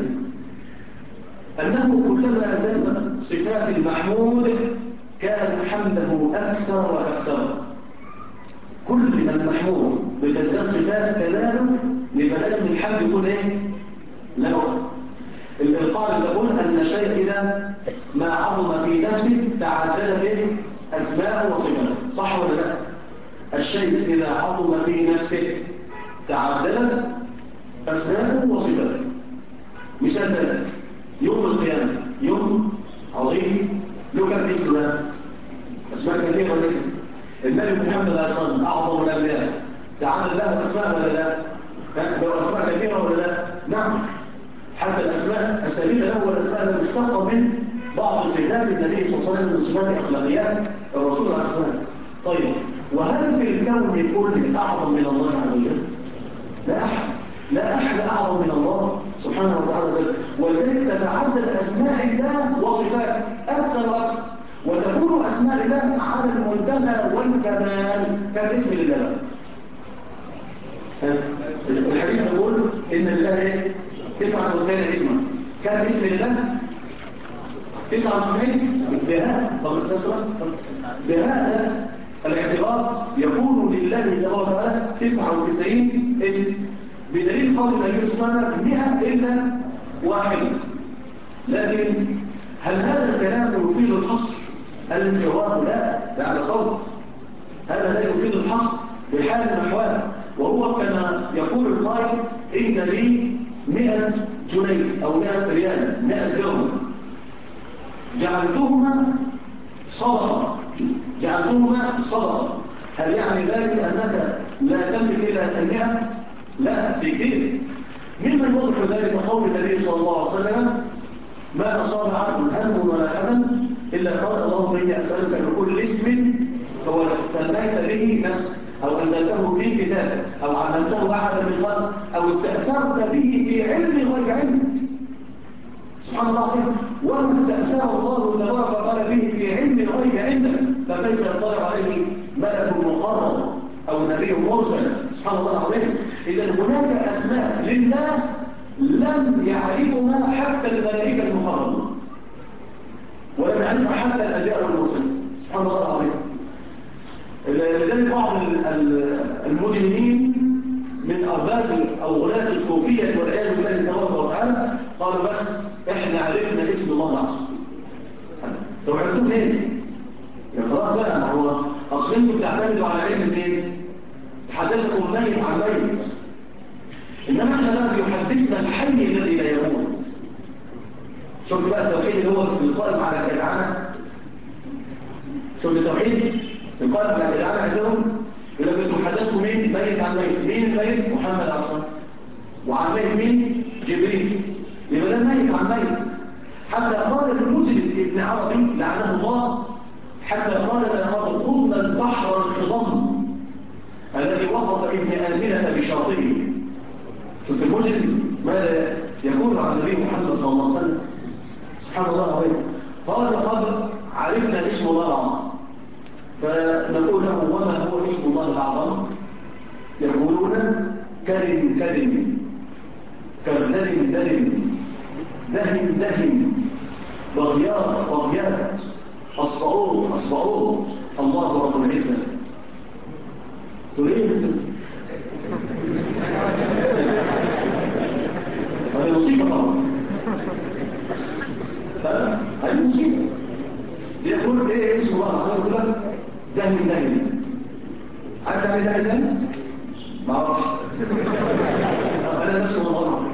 أنه كلما زادت صفات المحمود كان حمده أكثر وأكثر. كل ما المحمود بتزداد صفات كماله يبقى لازم الحمد يكون ايه؟ له. القاعدة تقول أن الشيء إذا ما عظم في نفسه تعدد به أسماء وصفاته، صح ولا لا؟ الشيء إذا عظم في نفسه تعدد أسماء وصفاته. مثال ذلك يوم القيامة يوم عظيم له كم اسم؟ أسماء كثيرة ولا النبي محمد عليه الصلاة والسلام أعظم الأنبياء تعدد له أسماء ولا لا؟ له أسماء كثيرة ولا لا؟ نعم. حتى الأسماء الثابتة له والأسماء المشتقة من بعض صفات النبي صلى الله عليه وسلم من صفات أخلاقيات الرسول عليه الصلاة والسلام. طيب وهل في الكون كله أعظم من الله عز وجل؟ لا أحد، لا أحد أعظم من الله سبحانه وتعالى، ولذلك تتعدد أسماء الله وصفاته أكثر وأكثر، وتكون أسماء الله على المنتهى والكمال كاسم الله. الحديث يقول إن الله 99 اسما، كم اسم الله؟ 99. بهذا الاعتبار يكون لله تبارك وتعالى 99 اسم، بدليل قول النبي صلى الله عليه وسلم 100 إلا واحد. لكن هل هذا الكلام يفيد الحصر؟ الجواب لا، ده على صوت. هذا لا يفيد الحصر بحال الأحوال، وهو كما يقول القائل إن لي 100 جنيه أو 100 ريال 100 درهم جعلتهما صدقة، جعلتهما صدقة. هل يعني ذلك أنك لا تملك إلا 100؟ لا، في كثير. ممن يوضح ذلك قول النبي صلى الله عليه وسلم ما أصاب عبد هم ولا حزن إلا قال اللهم إني أسألك بكل اسم هو سميت به نفسك أو أنزلته في كتابك أو علمته أحدا من خلقك أو استأثرت به في علم غير علمك. سبحان الله العظيم. وما استأثر الله تبارك وتعالى به في علم غير عندك فكيف يطلع عليه ملك مقرب أو نبي مرسل؟ سبحان الله العظيم. إذا هناك أسماء لله لم يعرفها حتى الملائكة المقربون ولم يعرفها حتى الأنبياء والمرسلين. سبحان الله العظيم. لذلك بعض المجرمين من أرباب أو غلاة الصوفية والعياذ بالله تبارك وتعالى قالوا بس إحنا عرفنا اسم الله العظيم. طب عرفتم منين؟ يا خلاص بقى، ما هو أصل انتم بتعتمدوا على علم منين؟ حدثكم ميت عن ميت، إنما احنا بقى بيحدثنا الحي الذي لا يموت. شفت بقى التوحيد اللي هو القائم على الجدعانة؟ شفت التوحيد؟ القائم على الجدعانة عندهم يقول لك انتم حدثكم مين؟ ميت عن ميت. مين الميت؟ محمد عليه الصلاة والسلام. وعن ميت مين؟ جبريل. يبقى ده ميت عن ميت. حتى قال المجرم ابن عربي لعنه الله، حتى قال لقد خضنا البحر الخضم الذي وقف ابن آمنة بشاطئه. شوف المجرم ماذا يقول عن النبي محمد صلى الله عليه وسلم. سبحان الله العظيم. قال قد عرفنا اسم الله العظيم، فنقول له وما هو اسم الله الأعظم؟ يقولون كرم كرم، كردم دلم، دهم دهم، بغيات بغيات، أصبعوه أصبعوه، الله رب العزة. تريد هذه مصيبة طبعا، هذه مصيبة. يقول ايه اسم الله العظيم؟ يقول لك دهم دهم. عارف تعمل دهم دهم؟ ما اعرفش. انا نفسي والله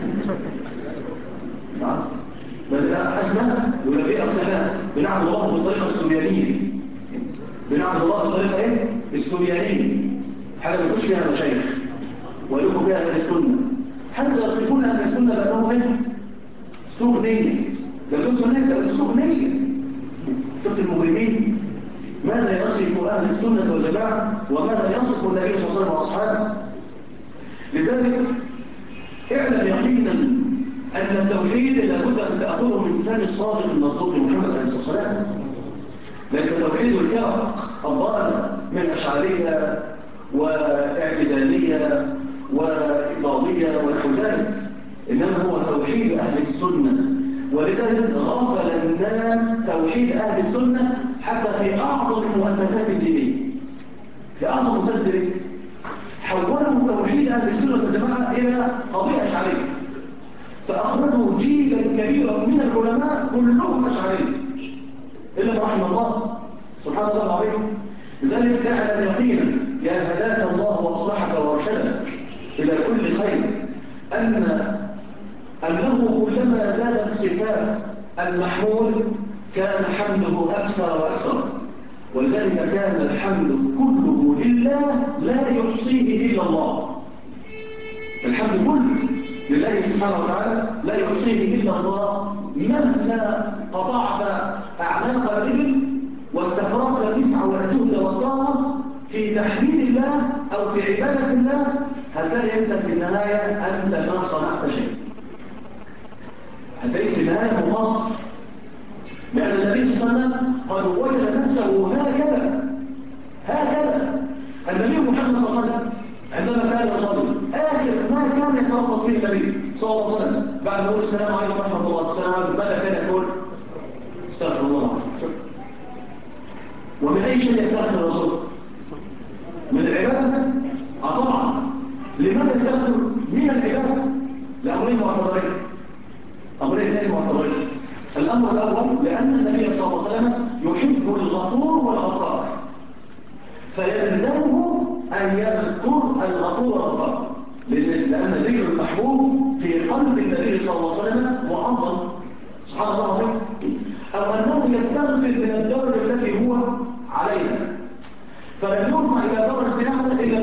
بل اسماء يقول لك ايه اصلها؟ بنعبد الله بالطريقه السوريانيه. بنعبد الله بالطريقه ايه؟ السوريانيه. حاجه ما يكونش فيها مشايخ ويقولوا فيها اهل السنه، حتى يصفون اهل السنه بانهم ايه؟ سوء نيه. لكن سنه سوء نيه. شفت المجرمين؟ ماذا يصف أهل السنة والجماعة وماذا يصف النبي صلى الله عليه وسلم وأصحابه. لذلك اعلم يقينا أن التوحيد لابد أن تأخذه من فم الصادق المصدوق محمد عليه الصلاة والسلام. ليس توحيد الفرق الضالة من أشعرية واعتزالية وإباضية ونحو ذلك، إنما هو توحيد أهل السنة. ولذلك غفل الناس توحيد أهل السنة حتى في أعظم المؤسسات الدينية. في أعظم مؤسسات الدينية حولوا توحيد أهل السنة والجماعة إلى قضية أشعرية، فأخرجوا جيلا كبيرا من العلماء كلهم أشعرية إلا ما رحم الله سبحانه الله العظيم. لذلك اعلم يقينا يا هداك الله وأصلحك وأرشدك إلى كل خير أنه كلما زادت صفات المحمود كان حمده أكثر وأكثر. ولذلك كان الحمد كله لله لا يحصيه إلا الله. الحمد كله لله سبحانه وتعالى لا يحصيه إلا الله. مهما قطعت أعناق الإبل واستفرغت الإسعى والجهد والطاقة في تحميد الله أو في عبادة الله هتلاقي أنت في النهاية أنت ما صنعت شيء، هتلاقي في النهاية مقصر. لأن النبي صلى الله عليه وسلم قد وجد نفسه هكذا النبي محمد صلى الله عليه وسلم عندما كان يصلي آخر ما كان يترفض فيه النبي صلى الله عليه وسلم بعد نقول السلام عليكم ورحمة الله السلام عليكم ماذا كان يقول؟ استغفر الله. ومن أي شيء يستغفر الرسول؟ من العبادة؟ طبعا. لماذا يستغفر من العبادة؟ لأمرين معتبرين. أمرين معتبرين. الأمر الأول لأن النبي صلى الله عليه وسلم يحب الغفور والغفار، فيلزمه أن يذكر الغفور والغفار، لأن ذكر المحبوب في قلب النبي صلى الله عليه وسلم معظم سبحان الله العظيم. أو أنه يستغفر من الدرجة التي هو عليها، فلم يرفع إلى درجة نعمة إلا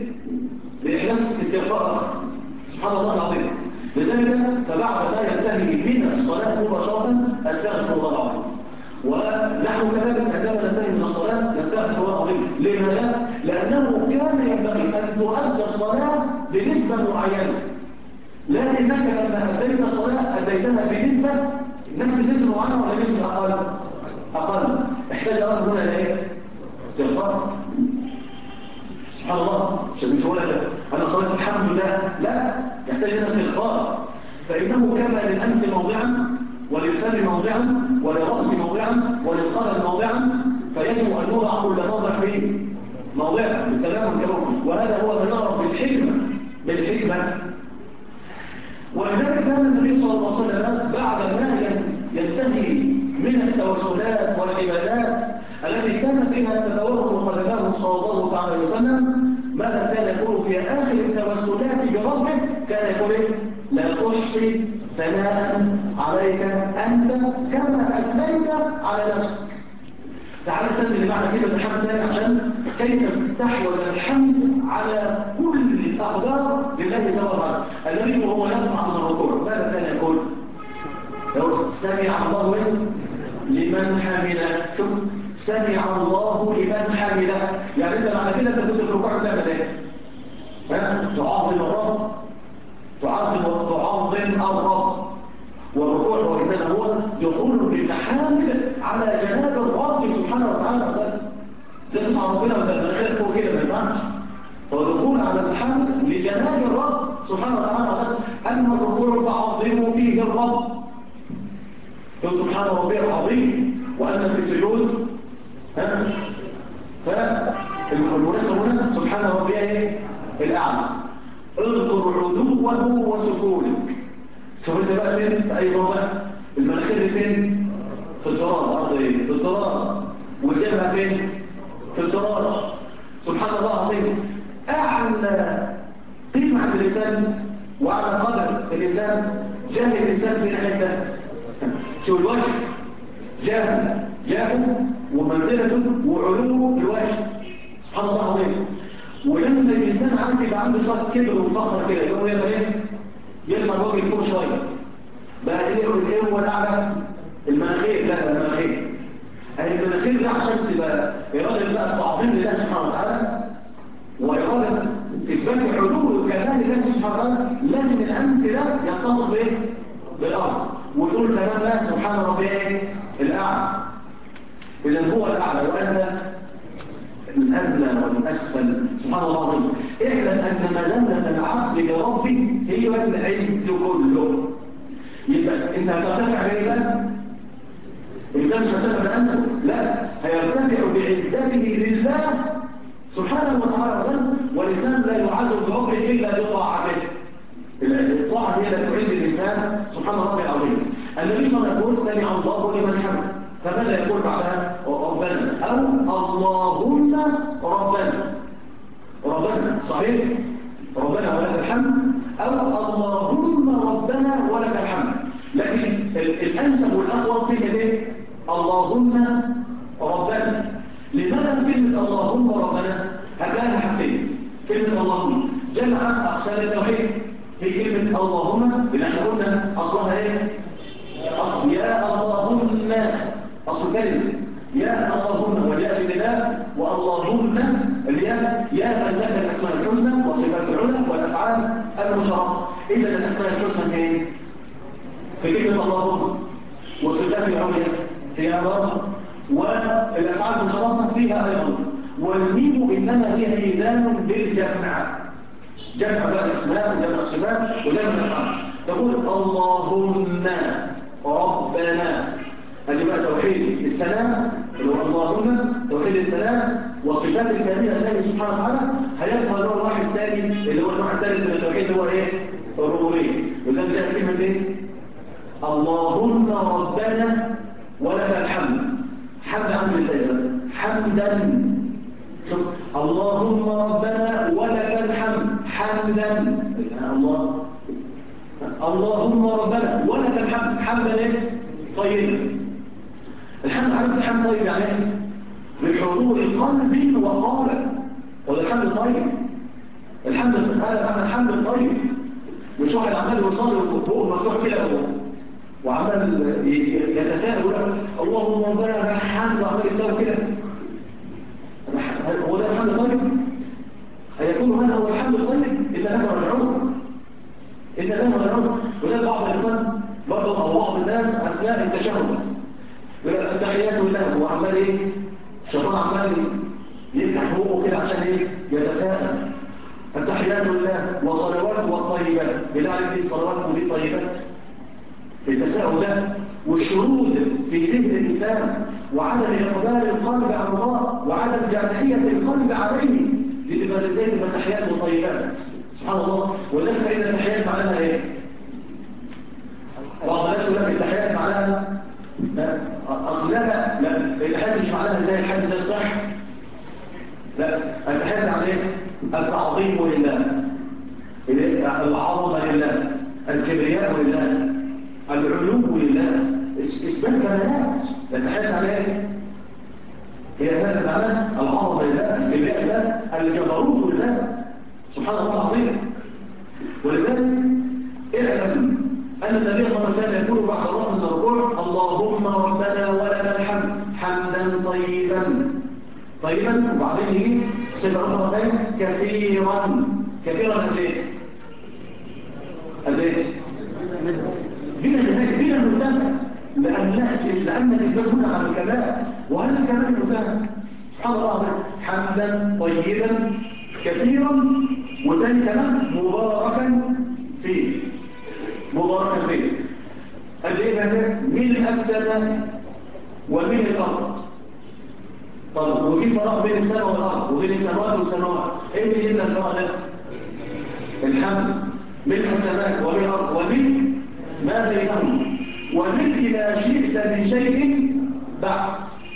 بإحداث استغفار سبحان الله العظيم. لذلك فبعد ما ينتهي من الصلاة مباشرة أستغفر الله العظيم. ونحن كذلك عندما ننتهي من الصلاة نستغفر الله العظيم. لماذا؟ لأنه كان ينبغي أن تؤدى الصلاة بنسبة معينة، لكنك لما أديت الصلاة أديتها بنسبة نفس النسبة معينة ولا نسبة أقل. احتاج أن هنا إيه؟ استغفار سبحان الله. مش هو أنا صلاة الحمد لله، لا، يحتاج إلى استغفار. فإنه كما للأنف موضعا وللفم موضعا وللرأس موضعا وللقدم موضعا، فيجب أن نوضع كل موضع في موضعه بالتمام والكمال. وهذا هو ما نعرف بالحكمة. ولذلك كان النبي صلى الله عليه وسلم بعد ما ينتهي من التوسلات والعبادات التي كان فيها تدورق قدماه صلى الله عليه وسلم، ماذا كان يقول في آخر التوسلات بربه؟ كان يقول لا أحصي ثناء عليك أنت كما أثنيت على نفسك. تعال استنى معنى كلمة الحمد تاني عشان كيف تستحوذ الحمد على كل الأقدار لله جل وعلا. النبي وهو يرفع من الركوع ماذا كان يقول؟ يقول سمع الله لمن حمده. شوف سمع الله لمن حمده، يعني انت معنى كده انت كنت في الركوع بتعمل ايه؟ تعظم الرب، تعظم الرب. والركوع هو إنما هو دخول بالمحامد على جناب الرب سبحانه وتعالى. زي مع ربنا وتدخل فوق كده ما ينفعش، هو دخول على المحامد لجناب الرب سبحانه وتعالى. أما الركوع فعظموا فيه الرب، يقول سبحان ربي العظيم. وأما في السجود فالمناسبة هنا سبحان ربي الأعلى. اذكر علوه وسكونك. شوف انت بقى فين؟ في أي موضع؟ المناخير فين؟ في التراب. أرض ايه؟ في التراب. والجبهة فين؟ في التراب. سبحان الله العظيم. أعلى قيمة عند اللسان وأعلى قدر اللسان جاه اللسان فين حتة؟ شو الوجه؟ جاهه ومنزلته وعلوه الوجه سبحان الله العظيم. ولما الإنسان عايز يبقى عنده شوية كبر وفخر كده يقوم يعمل ايه؟ يرفع الوجه لفوق شوية. بقى ايه هو الأعلى؟ المناخير. لا المناخير. المناخير الخير ده عشان تبقى إرادة بقى تعظيم لله سبحانه وتعالى وإرادة إثبات حلول وكمال الله سبحانه وتعالى، لازم الأنف ده يتصل بإيه؟ بالأرض، وتقول كلام الله سبحان ربي إيه؟ الأعلى. إذا هو الأعلى وأدنى الأدنى والأسفل سبحان الله العظيم. اعلم أن مذلة العبد لربه هي العز كله. يبقى أنت هترتفع بإيه بقى؟ الإنسان مش هترتفع بأنته، لا، هيرتفع بعزته لله سبحانه وتعالى، والإنسان لا يعز بربه إلا بطاعته. الطاعة هي التي تعز الإنسان سبحان ربي العظيم. النبي صلى الله عليه وسلم يقول سمع الله لمن حمده، فماذا يقول بعدها؟ ربنا أو اللهم ربنا. ربنا صحيح؟ ربنا ولك الحمد، أو اللهم ربنا ولك الحمد. لكن الأنسب والأقوى كلمة إيه؟ اللهم ربنا. لماذا كلمة اللهم ربنا؟ هتلاقيها حاجتين. كلمة اللهم جمع أقسام التوحيد. في كلمة اللهم اللي احنا قلنا أصلها إيه؟ أصل يا اللهم، أصل كلمة يا اللهم والياء بالله، واللهم الياء يا من لك الأسماء الحسنى والصفات العلى والأفعال المشرفة. إذا الأسماء الحسنى فين؟ في كلمة اللهم، والصفات العليا فيها برضه، والأفعال المشرفة فيها أيضا. والميم إنما هي إيذان بالجمع، جمع بقى الأسماء وجمع الصفات وجمع الأفعال. تقول اللهم ربنا، هذه بقى توحيد السلام اللي هو اللهم توحيد السلام وصفات الكاملة لله سبحانه وتعالى. هيبقى نوع واحد ثاني اللي هو النوع الثالث من التوحيد اللي هو ايه؟ الربوبية. وذلك جاء كلمة ايه؟ اللهم ربنا ولك الحمد. حمد عامل ازاي بقى؟ حمدا. شوف اللهم ربنا ولك الحمد حمدا. الله اللهم ربنا ولك الحمد حمدا ايه؟ طيب. الحمد عارف الحمد طيب يعني ايه؟ بحضور قلب وقالب. وده الحمد طيب. الحمد هذا معنى الحمد الطيب. مش واحد عمال يصلي وبقه مفتوح كده وعمال يتساءل اللهم ربنا لك الحمد وعمال يتساءل كده. هو ده الحمد طيب؟ هيكون هذا هو الحمد الطيب؟ إن له رجعون. إن له رجعون. وده بعض الإخوان برضه أو بعض الناس أثناء التشهد التحيات لله وعمال ايه؟ الشيطان عمال يفتح بقه كده عشان ايه؟ يتساءل. التحيات لله وصلوات والطيبات. بنعرف دي الصلوات ودي الطيبات. التساؤل ده والشرود في ذهن الانسان وعدم اقبال القلب على الله وعدم جامعيه القلب عليه، دي تبقى ازاي تبقى التحيات والطيبات سبحان الله. ولذلك فاذا التحيات معناها ايه؟ بعض الناس يقول لك التحيات معناها لا اصل لا التحيات مش معناها زي الحد زي الصح. لا التحيات معناها ايه؟ التعظيم لله، العظمه لله، الكبرياء لله، العلو لله، اثبات كمالات. التحيات معناها ايه؟ هي هذا المعنى العظمه لله، الكبرياء لله، الجبروت لله سبحان الله العظيم. ولذلك اعلم أن النبي صلى الله عليه وسلم يقول بعد رفع الركوع اللهم ربنا ولك الحمد حمدا طيبا وبعدين يجي صفة أخرى كثيرا قد ايه؟ قد ايه؟ بلا المنتهى لأن الإسلام هنا على الكمال وهذا الكمال المنتهى سبحان الله العظيم. حمدا طيبا كثيرا وثاني كمان مباركا فيه. مباركا فيه قد ايه هذا؟ من السماء ومن الارض. طيب وفي فراغ بين السماء والارض وبين السماوات والسماوات. ايه اللي يبدا الفراغ ده؟ الحمد من السماء ومن الارض ومن ما بينهم ومن ما شئت من شيء بعد.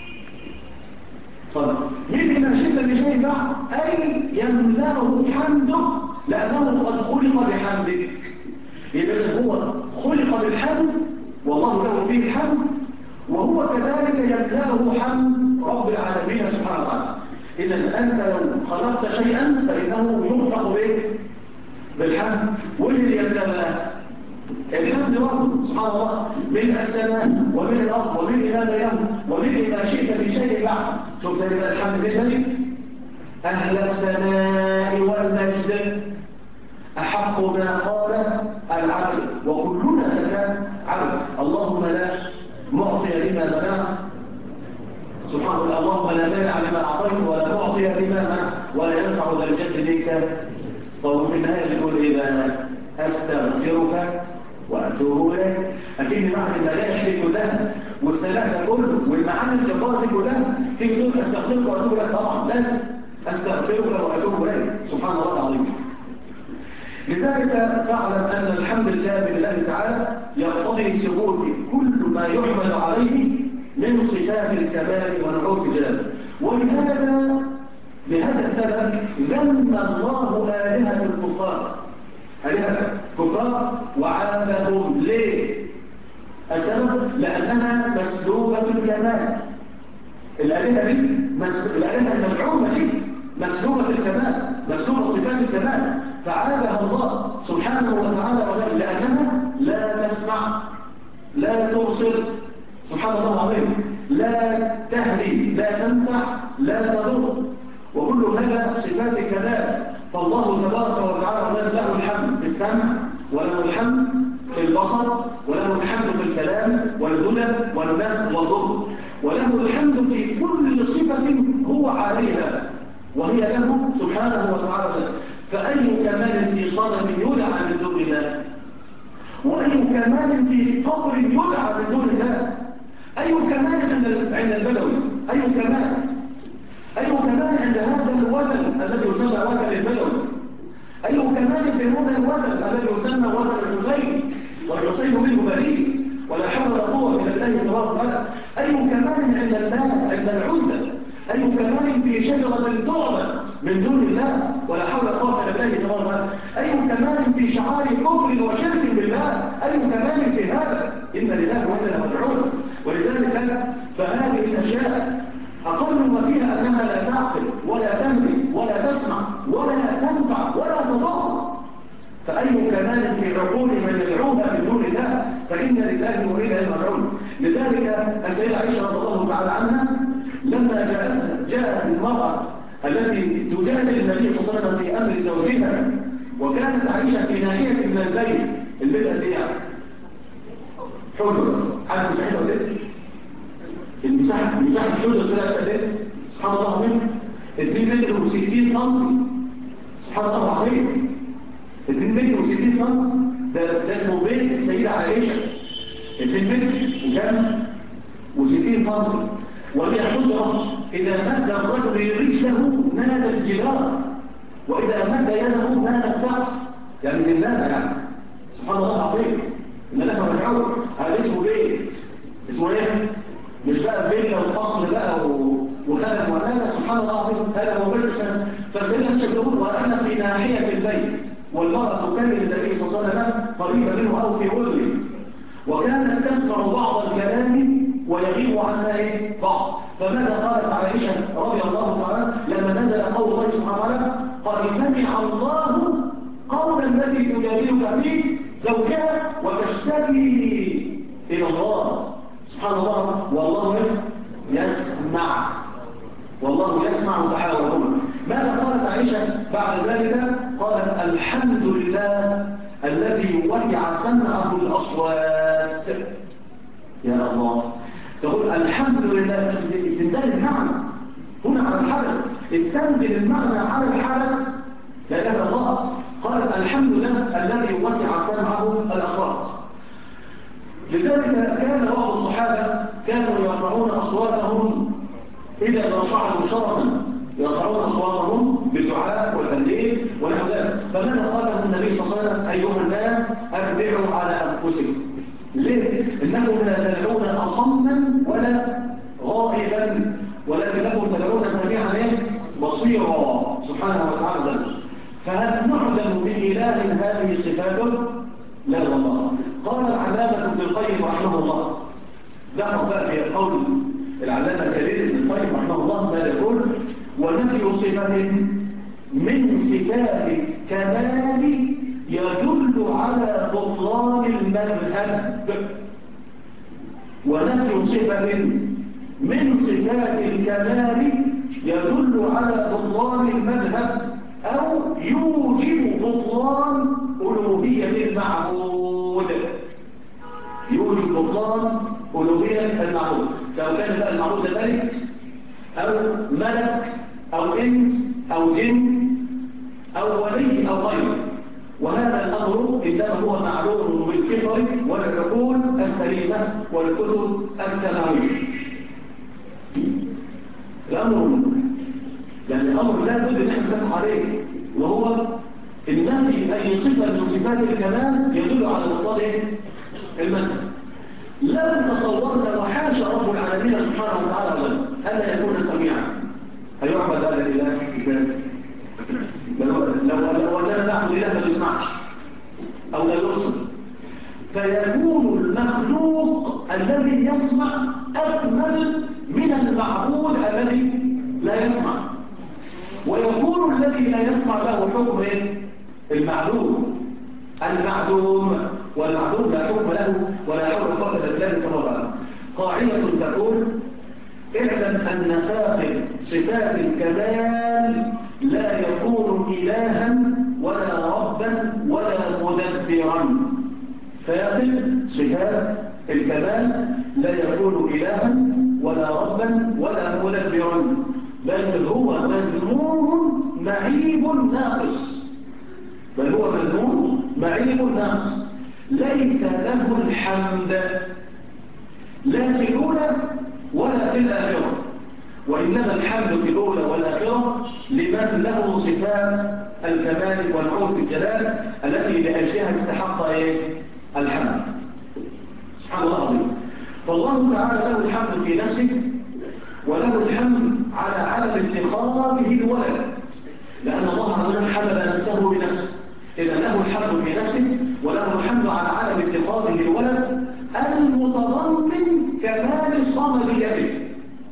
طيب من ما شئت من شيء بعد اي يملأه حمده لانه قد خلق بحمدك. إذا هو خلق بالحمد والله له فيه الحمد وهو كذلك يملأه حمد رب العالمين سبحانه وتعالى. إذا أنت لو خلقت شيئا فإنه يخلق به بالحمد. واللي يملأ الحمد برضه سبحان الله من السماء ومن الأرض ومن ما بينهم ومن ما شئت في شيء تاني بقى، شوف تاني بقى الحمد لله تاني. أهل الثناء والمجد أحق ما قال العبد وكلنا لك عبد. اللهم لا معطي لما منع، سبحان الله، اللهم لا مانع لما أعطيت ولا معطي لما منع ولا ينفع ذا الجد منك. طب في النهاية بتقول إيه بقى؟ أستغفرك وأتوب إليك. أكيد بعد المدائح دي كلها والثناء ده كله والمعاني الجبارة دي كلها تيجي تقول أستغفرك وأتوب إليك؟ طبعا لازم أستغفرك وأتوب إليك. سبحان الله العظيم. لذلك فاعلم أن الحمد لله لله تعالى يقتضي ثبوت كل ما يحمد عليه من صفات الكمال ونعوت جلاله. ولهذا لهذا السبب ذم الله آلهة الكفار، آلهة كفار وعابهم. ليه؟ السبب لأنها مسلوبة الكمال. الآلهة دي الآلهة المزعومة دي مسلوبة الكمال، مسلوبة صفات الكمال، فعابها الله سبحانه وتعالى لأنها لا تسمع لا تبصر، سبحان الله العظيم، لا تهدي لا تنفع لا تضر، وكل هذا صفات الكمال. فالله تبارك وتعالى له الحمد في السمع وله الحمد في البصر وله الحمد في الكلام والهدى والنفع والضر، وله الحمد في كل صفة هو عليها وهي له سبحانه وتعالى. فأي كمال في صنم يدعى من دون الله، وأي كمال في قبر يدعى من دون الله، أي كمال عند البدوي، أي كمال عند هذا الوثن الذي يسمى وثن البدوي، أي كمال في هذا الوثن الذي يسمى وثن الحسين والحسين منه بريء ولا حول ولا قوة إلا بالله تبارك وتعالى. أي كمال عند الله عند العزة، أي كمال في شجرة تعبد من دون الله ولا حول ولا قوة إلا بالله تبارك وتعالى. أي كمال في شعار كفر وشرك بالله، أي كمال في هذا. إن لله وإنا راجعون. ولذلك فهذه الأشياء أقل ما فيها أنها لا تعقل ولا تهدي ولا تسمع ولا تنفع ولا تضر. فأي كمال في عقول من يدعوها من دون الله فإن لله وإنا راجعون. لذلك السيدة عائشة رضي الله تعالى عنها لما جاءت المرأة التي تجادل النبي صلى الله عليه وسلم في أمر زوجها، وكانت عائشة في ناحية من البيت قد ايه يعني؟ حجرة، عارف مساحتها قد ايه؟ مساحة حجرة طلعت قد ايه؟ سبحان الله العظيم 2 متر و60 سم. سبحان الله العظيم 2 متر و60 سم. ده اسمه بيت السيدة عائشة 2 متر وكام؟ و60 سم. وهي حجرة إذا مد الرجل رجله نال الجدار، وإذا مد يده نال السقف، يعني زلزالة يعني. سبحان الله العظيم إن لك مدعو. هذا اسمه بيت، اسمه إيه؟ مش بقى فيلا وقصر بقى وخدم ولا. سبحان الله العظيم هذا هو بيت السنة. فالسيدة عائشة تقول وأنا في ناحية البيت والمرأة تكلم النبي صلى الله عليه وسلم قريبة منه أو في أذنه، وكانت تسمع بعض الكلام ويغيب عنها ايه؟ بعض. فماذا قالت عائشة رضي الله تعالى لما نزل قول الله سبحانه وتعالى قد سمع الله قول التي تجادلك في زوجها وتشتكي إلى الله. سبحان الله. والله يسمع، والله يسمع تحاورهما. ماذا قالت عائشة بعد ذلك؟ قالت الحمد لله الذي وسع سمعه الأصوات. يا الله، تقول الحمد لله. استندال المعنى هنا على الحدث، استندل المعنى على الحدث لأن الله قال الحمد لله الذي وسع سمعه الأصوات. لذلك كان بعض الصحابة كانوا يرفعون أصواتهم إذا صعدوا شرفا، يرفعون أصواتهم بالدعاء والتهليل ونحو ذلك. فماذا قاله النبي صلى الله عليه وسلم؟ أيها الناس أربعوا على أنفسكم. ليه؟ إنكم لا تدعون أصما ولا غائبا، ولكنكم تدعون سميعا بصيرا سبحانه وتعالى ذلك. فهل نعلم بإله هذه صفاته؟ لا والله. قال العلامة ابن القيم رحمه الله، دخل بقى في قول العلامة الكبير ابن القيم رحمه الله ما يقول ونفي صفة من صفات الكمال يدل على بطلان المذهب، ونفي صفة من صفات الكمال يدل على بطلان المذهب أو يوجب بطلان ألوهية المعبود. يوجب بطلان ألوهية المعبود، سواء كان بقى المعبود ده ملك أو ملك أو إنس أو جن أو ولي أو غيره. وهذا الأمر إنما هو معلوم بالفطر والعقول السليمة والكتب السماوية. الأمر يعني أمر لا بد أن نتفق عليه، وهو إن في أي صفة من صفات الكمال يدل على بطلان المذهب. لا تصورنا وحاشا رب العالمين سبحانه وتعالى ألا يكون سميعا. هيعبد هذا الإله إزاي؟ لو أننا نعبد إله ما يسمعش أو لا يرسل، فيكون المخلوق الذي يسمع أكمل من المعبود الذي لا يسمع، ويكون الذي لا يسمع له حكم المعلوم المعدوم، والمعدوم لا حكم له ولا حول قوة إلا بالله كما قاعدة تقول: اعلم أن فاقد صفات الكمال لا يكون إلها ولا ربا ولا مدبرا. فاقد صفات الكمال لا يكون إلها ولا ربا ولا مدبرا، بل هو مذموم معيب ناقص. بل هو مذموم معيب ناقص، ليس له الحمد لا في الأولى ولا في الآخرة، وإنما الحمد في الأولى والآخرة لمن له صفات الكمال والعود الجلال التي لأجلها استحق الحمد. سبحان الله العظيم. فالله تعالى له الحمد في نفسه، وله الحمد على عدم اتخاذه الولد، لأن الله عز وجل حمد نفسه بنفسه. إذا له الحمد في نفسه وله الحمد على عدم اتخاذه الولد المتضمن كمال صمديته.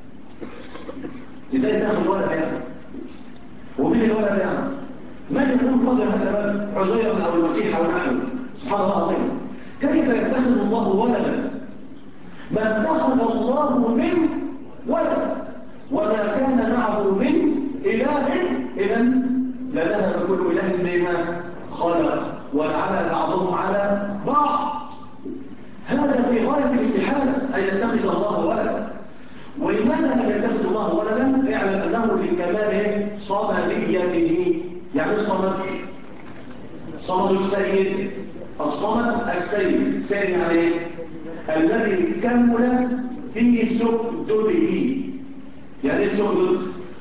إزاي تأخذ ولد يعني؟ ومن الولد يعني؟ من يكون قدر هذا الولد؟ عزيرا أو المسيح أو نحن؟ سبحان الله العظيم. كيف يتخذ الله ولدا؟ ما اتخذ الله من ولد، وما كان معه من إله، إذن لذهب كل إله بما خلق ولعلى بعضهم على بعض. هذا في غاية الاستحالة أن يتخذ الله ولد. ولماذا لم يتخذ الله ولدا؟ اعلم أنه لكمال صمديته. يعني الصمد صمد السيد، الصمد السيد. سيد يعني الذي كمل في سؤدده. يعني السؤدد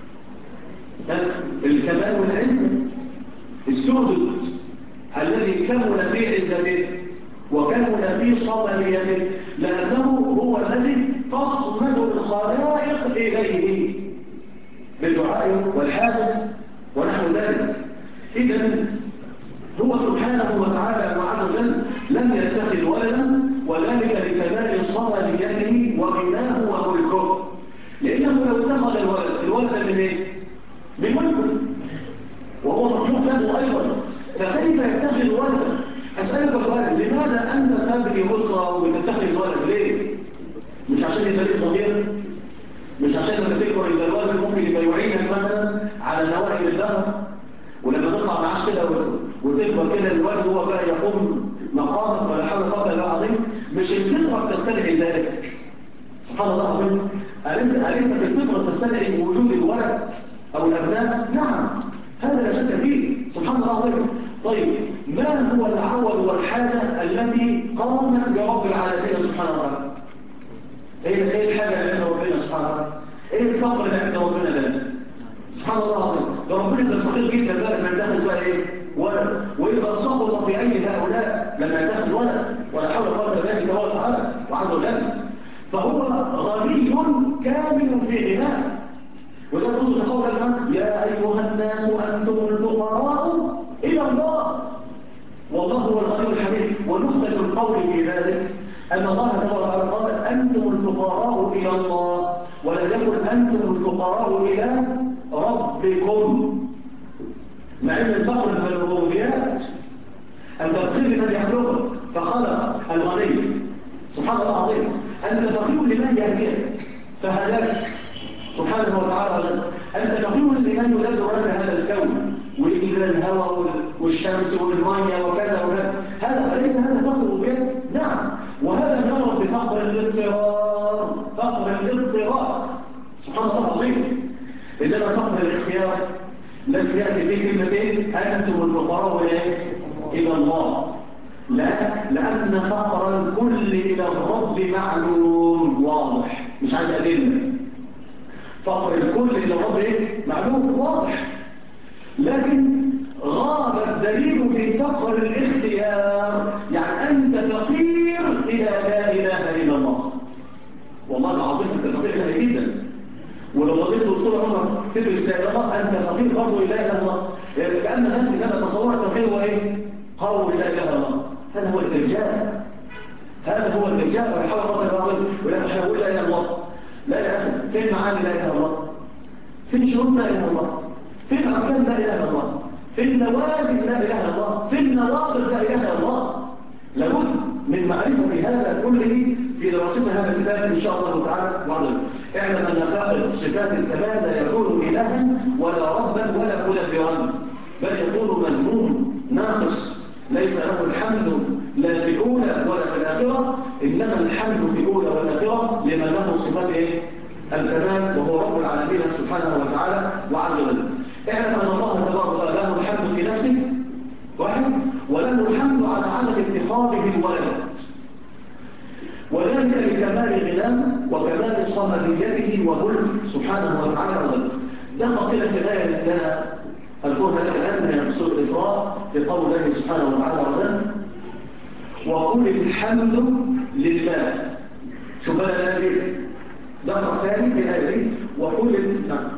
الكمال والعزة. السؤدد الذي كمل في عزته وكمل في صمديته، لأنه هو الذي تصمد الخلائق إليه بالدعاء والحاجة ونحو ذلك. إذن هو سبحانه وتعالى وعز وجل لم يتخذ ولدا، وذلك لكمال صمديته وغناه وملكه. لأنه لو اتخذ الولد من ايه؟ من ملكه، وهو مخلوق له أيضا، فكيف يتخذ ولدا؟ أسألك سؤال: لماذا أنت تبني أسرة وتتخذ ولد؟ ليه؟ مش عشان يبقى ليه صغير؟ مش عشان لما تكبر يبقى الولد ممكن يبقى يعينك مثلا على نوائب الدهر، ولما تطلع معاش كده وتكبر كده الولد هو بقى يقوم مقامك ولا حول قوة إلا بالله؟ مش الفطرة بتستدعي ذلك؟ سبحان الله العظيم. أليست الفطرة تستدعي وجود الولد أو الأبناء؟ نعم، هذا لا شك فيه. سبحان الله العظيم. طيب، ما هو العول والحاجة التي قامت برب العالمين سبحانه وتعالى؟ ايه الحاجة اللي عند ربنا سبحانه وتعالى؟ ايه الفقر اللي عند ربنا ده؟ سبحان الله العظيم. ده ربنا يبقى فقير جدا بقى لما يتخذ بقى ايه؟ ولد، ويبقى سقط في اي هؤلاء لما يتخذ ولد، ولا حول ولا قوة الا بالله تعالى وعز وجل. فهو غني كامل في غناه. وده تقول قول الحمد: يا ايها الناس انتم الفقراء الى الله والله هو الغني الحميد. ونقطة القول في ذلك أن الله تبارك وتعالى قال: أنتم الفقراء إلى الله، ولم يقل أنتم الفقراء إلى ربكم، مع أن الفقر من الربوبيات، أنت فقير لمن يخلقك فخلق الغني. سبحان الله العظيم. أنت فقير لمن يهديك فهداك سبحانه وتعالى. أنت تقول لمن يدبر لك هذا الكون ويجيب لنا الهواء والشمس والمية وكذا وكذا، هذا أليس هذا فقر الربوبية؟ نعم، وهذا يعرف بفقر الاضطرار، فقر الاضطرار سبحان الله العظيم. إنما فقر الاختيار الذي يأتي فيه كلمتين أنتم الفقراء إلى الله. لا، لأن فقر الكل إلى الرب معلوم واضح، مش عايز أدلة. فقر الكل إلى الرب معلوم واضح، لكن غاب الدليل في فقر الاختيار. يعني أنت فقير إلى لا إله إلا الله. والله العظيم أنت فقير إلى جدا. ولو ضلت طول عمرك تدرس لا إله إلا الله أنت فقير برضه إلى لا إله إلا الله. يعني كأن الناس إنما تصورت الفقير هو قول لا إله إلا الله. هذا هو الإرجاء، هذا هو الإرجاء. ويحاول الله العظيم ولا يقول لا إله إلا الله. لا يا أخي، فين معاني لا إله إلا الله؟ فين شروط لا إله إلا الله؟ فين أركان لا إله إلا الله؟ فين لوازم لا إله إلا الله؟ فين نواقض لا إله إلا الله؟ لابد من معرفة هذا كله في دراستنا هذا الكتاب إن شاء الله تعالى وعظم. اعلم أن فاقد صفات الكمال لا يكون إلها ولا ربا ولا مدبرا، بل يكون مذموم ناقص ليس له الحمد لا في الأولى ولا في الآخرة، إنما الحمد في الأولى والآخرة لمن له صفات الكمال وهو رب العالمين سبحانه وتعالى وعز وجل. اعلم أن الله تبارك له الحمد في نفسه واحد، وله الحمد على عدم اتخاذه الولد، وذلك لكمال غناه وكمال صمديته وملك سبحانه وتعالى وعز وجل. ده قيل في الآية اللي أنا أذكرها لك الآن من سورة الإسراء في قول الله سبحانه وتعالى وعز وجل: وقل الحمد لله. شوف بقى الآية دي، ده الثاني في الآية دي، وقل نعم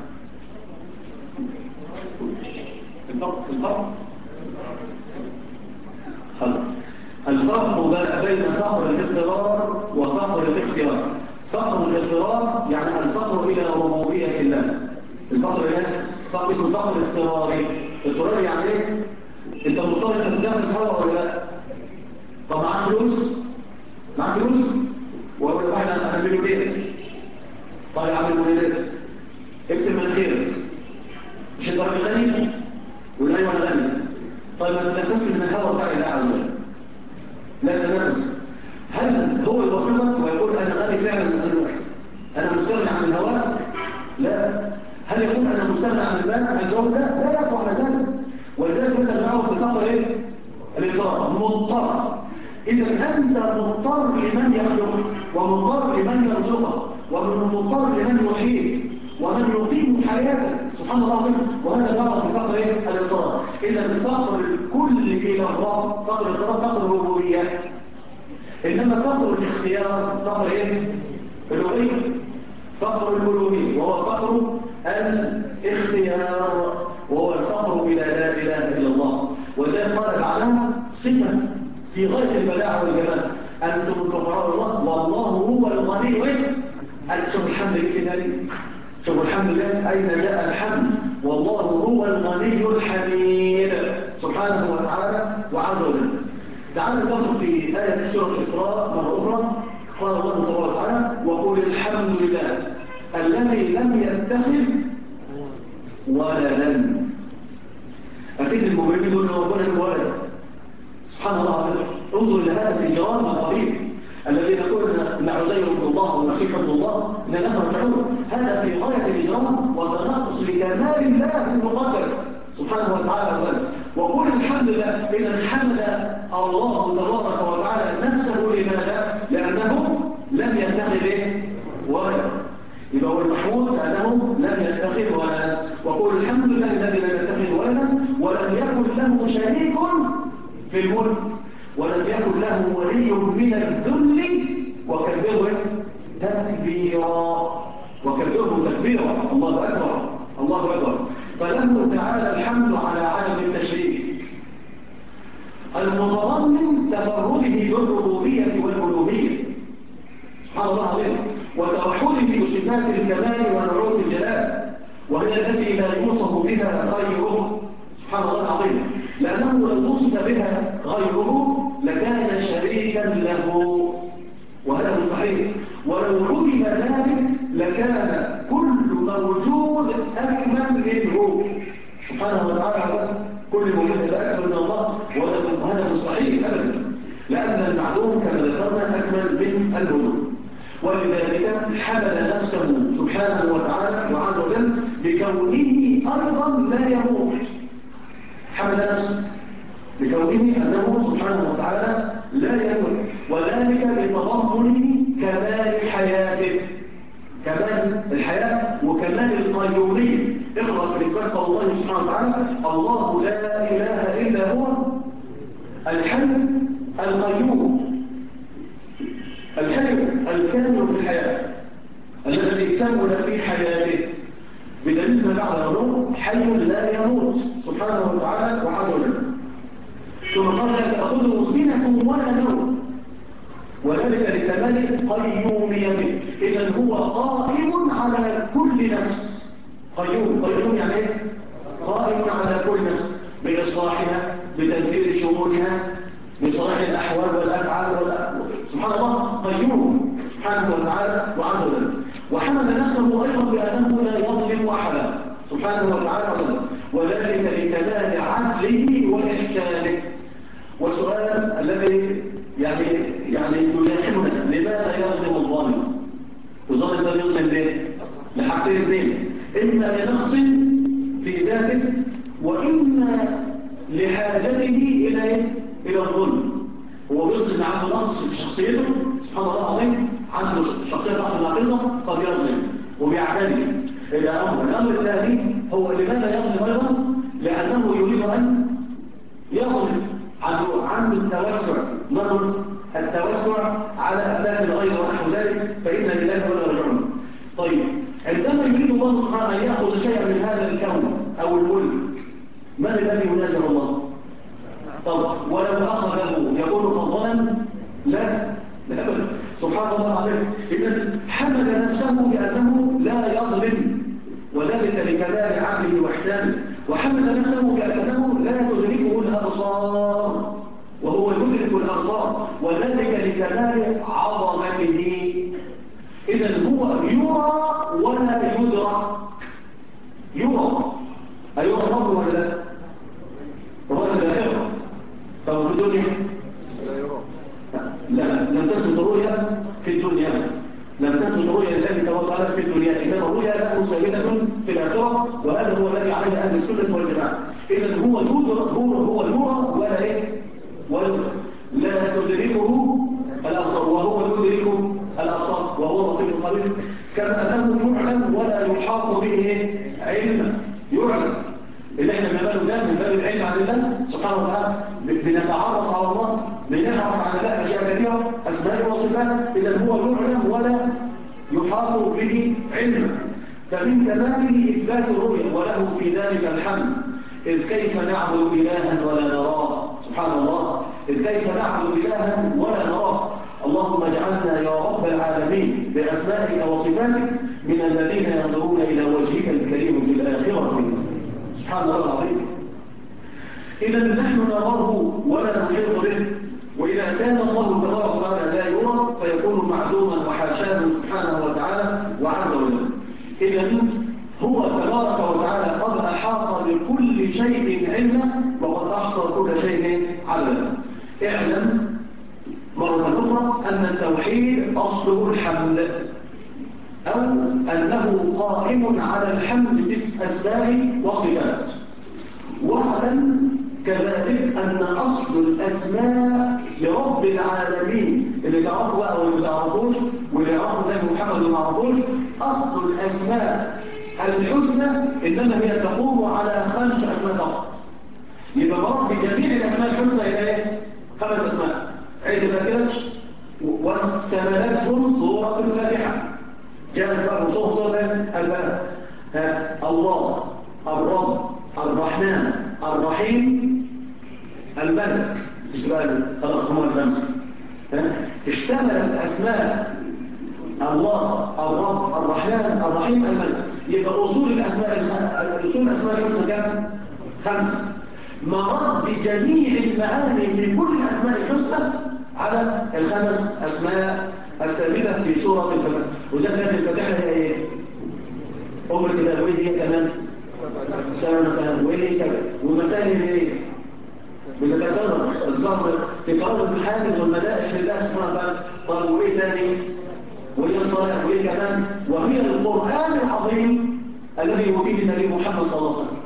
الفرق بين فقر الاضطرار وفقر الاختيار. فقر الاضطرار يعني الفقر إلى ربوبية الله. الفقر اسمه فقر اضطراري. اضطراري يعني ايه؟ انت مضطر انت تتنفس هواء ولا لا؟ طب معاك فلوس؟ معاك فلوس؟ واقول لك انا مليونير. طيب يا عم المليونير اكتب من خيرك. مش انت راجل غني؟ يقول ايوه انا غني. طيب ما تتنفسش من الهواء بتاع الله عز وجل. لا تتنفس. هل هو يوافقك ويقول انا غني فعلا؟ انا مستغني عن الهواء؟ لا. هل يقول انا مستغني عن المال؟ الجواب لا يقع على ذلك. ولذلك انت معه بفقر الاضطرار، مضطر. اذا انت مضطر لمن يخلقك، ومضطر لمن يرزقك، ومضطر لمن يحييك ومن يقيم حياتك سبحان الله العظيم. وهذا بعض بفقر الاضطرار. اذا فقر الكل الى الله فقر الاضطرار فقر الربوبيه. انما فقر الاختيار فقر الالوهيه، فقر الالوهيه، وهو فقر الاختيار، وهو الفقر إلى لا إله إلا الله. وذلك قال بعدها صفة في غاية البلاعة والجمال: أنتم الفقراء الله والله هو الغني. شوف الحمد لله في ذلك، شوف الحمد لله أين جاء الحمد. والله هو الغني الحميد سبحانه وتعالى وعز وجل. تعالوا ناخذ في آية سورة الإسراء مرة أخرى. قال الله تبارك وتعالى: وقل الحمد لله الذي لم يتخذ ولدا. أكيد المجرمين دول ربنا له ولد سبحان الله العظيم. انظر إلى هذا الإجرام القبيح الذي يقول إن عزير ابن الله والمسيح ابن الله إن الله رجعون. هذا في غاية الإجرام وتناقص لكمال الله المقدس سبحانه وتعالى وذلك. وقل الحمد لله. إذا حمد الله تبارك وتعالى نفسه. لماذا؟ لأنه لم يتخذ ولد. يبقى هو المحمود أنه لم يتخذ ولدا. وقل الحمد لله الذي لم يتخذ ولدا ولم يكن له شريك في الملك ولم يكن له ولي من الذل وكبره تكبيرا. وكبره تكبيرا. الله أكبر الله أكبر. فله تعالى الحمد على عدم التشريك المتضمن تفرده بالربوبية والألوهية سبحان الله العظيم، وتوحده بصفات الكمال ونعوت الجلال، وهي التي لا يوصف بها غيره سبحان الله العظيم. لأنه لو وصف بها غيره لكان شريكا له، وهذا مستحيل. ولو علم ذلك لكان سبحانه وتعالى كل موجود يتأكد من الله، وهذا مستحيل أبدا، لأن المعلوم كما ذكرنا أكمل من الوجود. ولذلك حمل نفسه سبحانه وتعالى وعز وجل بكونه أيضا لا يموت. حمل نفسه بكونه أنه سبحانه وتعالى لا يموت، وذلك لتضمن كمال حياته، كمال الحياة وكمال القيومية. اقرأ في إثبات قول الله سبحانه وتعالى: الله لا إله إلا هو الحي القيوم، الحي الكامل في الحياة الذي كمل في حياته، بدليل ما بعد أنه حي لا يموت سبحانه وتعالى وعز وجل. ثم قال: لا تأخذه سنة ولا نوم، وذلك لكمال قيوميته. إذن هو قائم على كل نفس. قيوم يعني ايه؟ قائم على كل نفس بإصلاحها، بتدبير شؤونها، بصلاح الأحوال والأفعال سبحان الله قيوم سبحانه وتعالى وعز وجل. وحمل نفسه أيضا بأنه لا يظلم أحدا سبحانه وتعالى وعز وجل، وذلك لكمال عدله وإحسانه. والسؤال الذي يعني يزاحمنا: لماذا يظلم الظالم؟ الظالم ده يظلم ليه؟ لحاجتين اثنين: إما لنقص في ذاته، وإما لحاجته إلى الظلم. هو بيظلم عنده نقص في شخصيته سبحان الله العظيم، عنده شخصية ناقصة قد يظلم وبيعتدي إلى أمر. الأمر الثاني هو لماذا يظلم أيضا؟ لأنه يريد أن يظلم، عنده التوسع، نظر التوسع على أهداف الغير ونحو ذلك، فإن لله ولا راجعون. طيب، عندما يريد الله سبحانه أن يأخذ شيئا من هذا الكون أو الملك، من الذي ينازع الله؟ طب ولو أخذه يكون فضلا؟ لا أبدا سبحان الله العظيم. إذن حمل نفسه بأنه لا يظلم، وذلك لكمال عدله وإحسانه. وحمل نفسه بأنه لا تدركه الأبصار وهو يدرك الأبصار، وذلك لكمال عظمته. إذن هو يرى ولا يدرك. يرى أيها الرب ولا لا؟ رؤية الآخرة. طب في الدنيا؟ لا، لم تثبت رؤية في الدنيا، لم تثبت رؤية لله تبارك وتعالى في الدنيا، إنما الرؤية له ثابتة في الآخرة، وهذا هو الذي عليه أهل السنة والجماعة. إذن هو يدرك، هو يرى ولا إيه؟ لا تدركه الأبصار وهو يدرك الأبصار وهو لطيف الخبير. كما أنه يعلم ولا يحاط به علما. يعلم اللي احنا بنعمله ده من باب العلم عن الله سبحانه وتعالى، بنتعرف على الله، بنعرف عن الله أشياء كثيرة، أسماء وصفات. إذا هو يعلم ولا يحاط به علما. فمن كماله إثبات الرؤية، وله في ذلك الحمد. إذ كيف نعبد إلها ولا نراه؟ سبحان الله، إذ كيف نعبد إلها ولا نراه. اللهم اجعلنا يا رب العالمين بأسمائك وصفاتك من الذين ينظرون إلى وجهك الكريم في الآخرة. سبحان الله العظيم. إذا نحن نراه ولا نحيط به، وإذا كان الله تبارك وتعالى لا يرى فيكون معدوما وحاشاه سبحانه وتعالى وعز وجل. إذا هو تبارك وتعالى قد أحاط بكل شيء علما، وقد أحصى كل شيء عددا. اعلم مرة أخرى أن التوحيد أصله الحمد، أو أنه قائم على الحمد في الأسماء والصفات. واعلم كذلك أن أصل الأسماء لرب العالمين، اللي تعرفوا بقى واللي ما تعرفوش، واللي يعرفوا النبي محمد وما يعرفوش، أصل الأسماء الحسنى إنما هي تقوم على 5 أسماء فقط. يبقى مراد بجميع الأسماء الحسنى إلى 5 أسماء. عيد بقى كده: واستملتهم سورة الفاتحة. جاءت بقى صورة الباب: الله، الرب، الرحمن، الرحيم، الملك. خلاص هم ال5. اشتملت أسماء الله، الرب، الرحمن، الرحيم، الملك. يبقى أصول الأسماء الحسنى كام؟ 5. مرد جميع المعاني في كل الأسماء الحسنى على ال5 أسماء الثابتة في سورة الفاتحة. وذلك الفاتحة هي إيه؟ أم الكتاب. وإيه هي كمان؟ سنة مثلا وإيه كذا ومسائل إيه بتتكرر تكرار الحامد والمدائح لله سبحانه وتعالى. طب وإيه تاني؟ وهي الصلاة وإيه كمان؟ وهي القرآن العظيم الذي يؤتيه النبي محمد صلى الله عليه وسلم.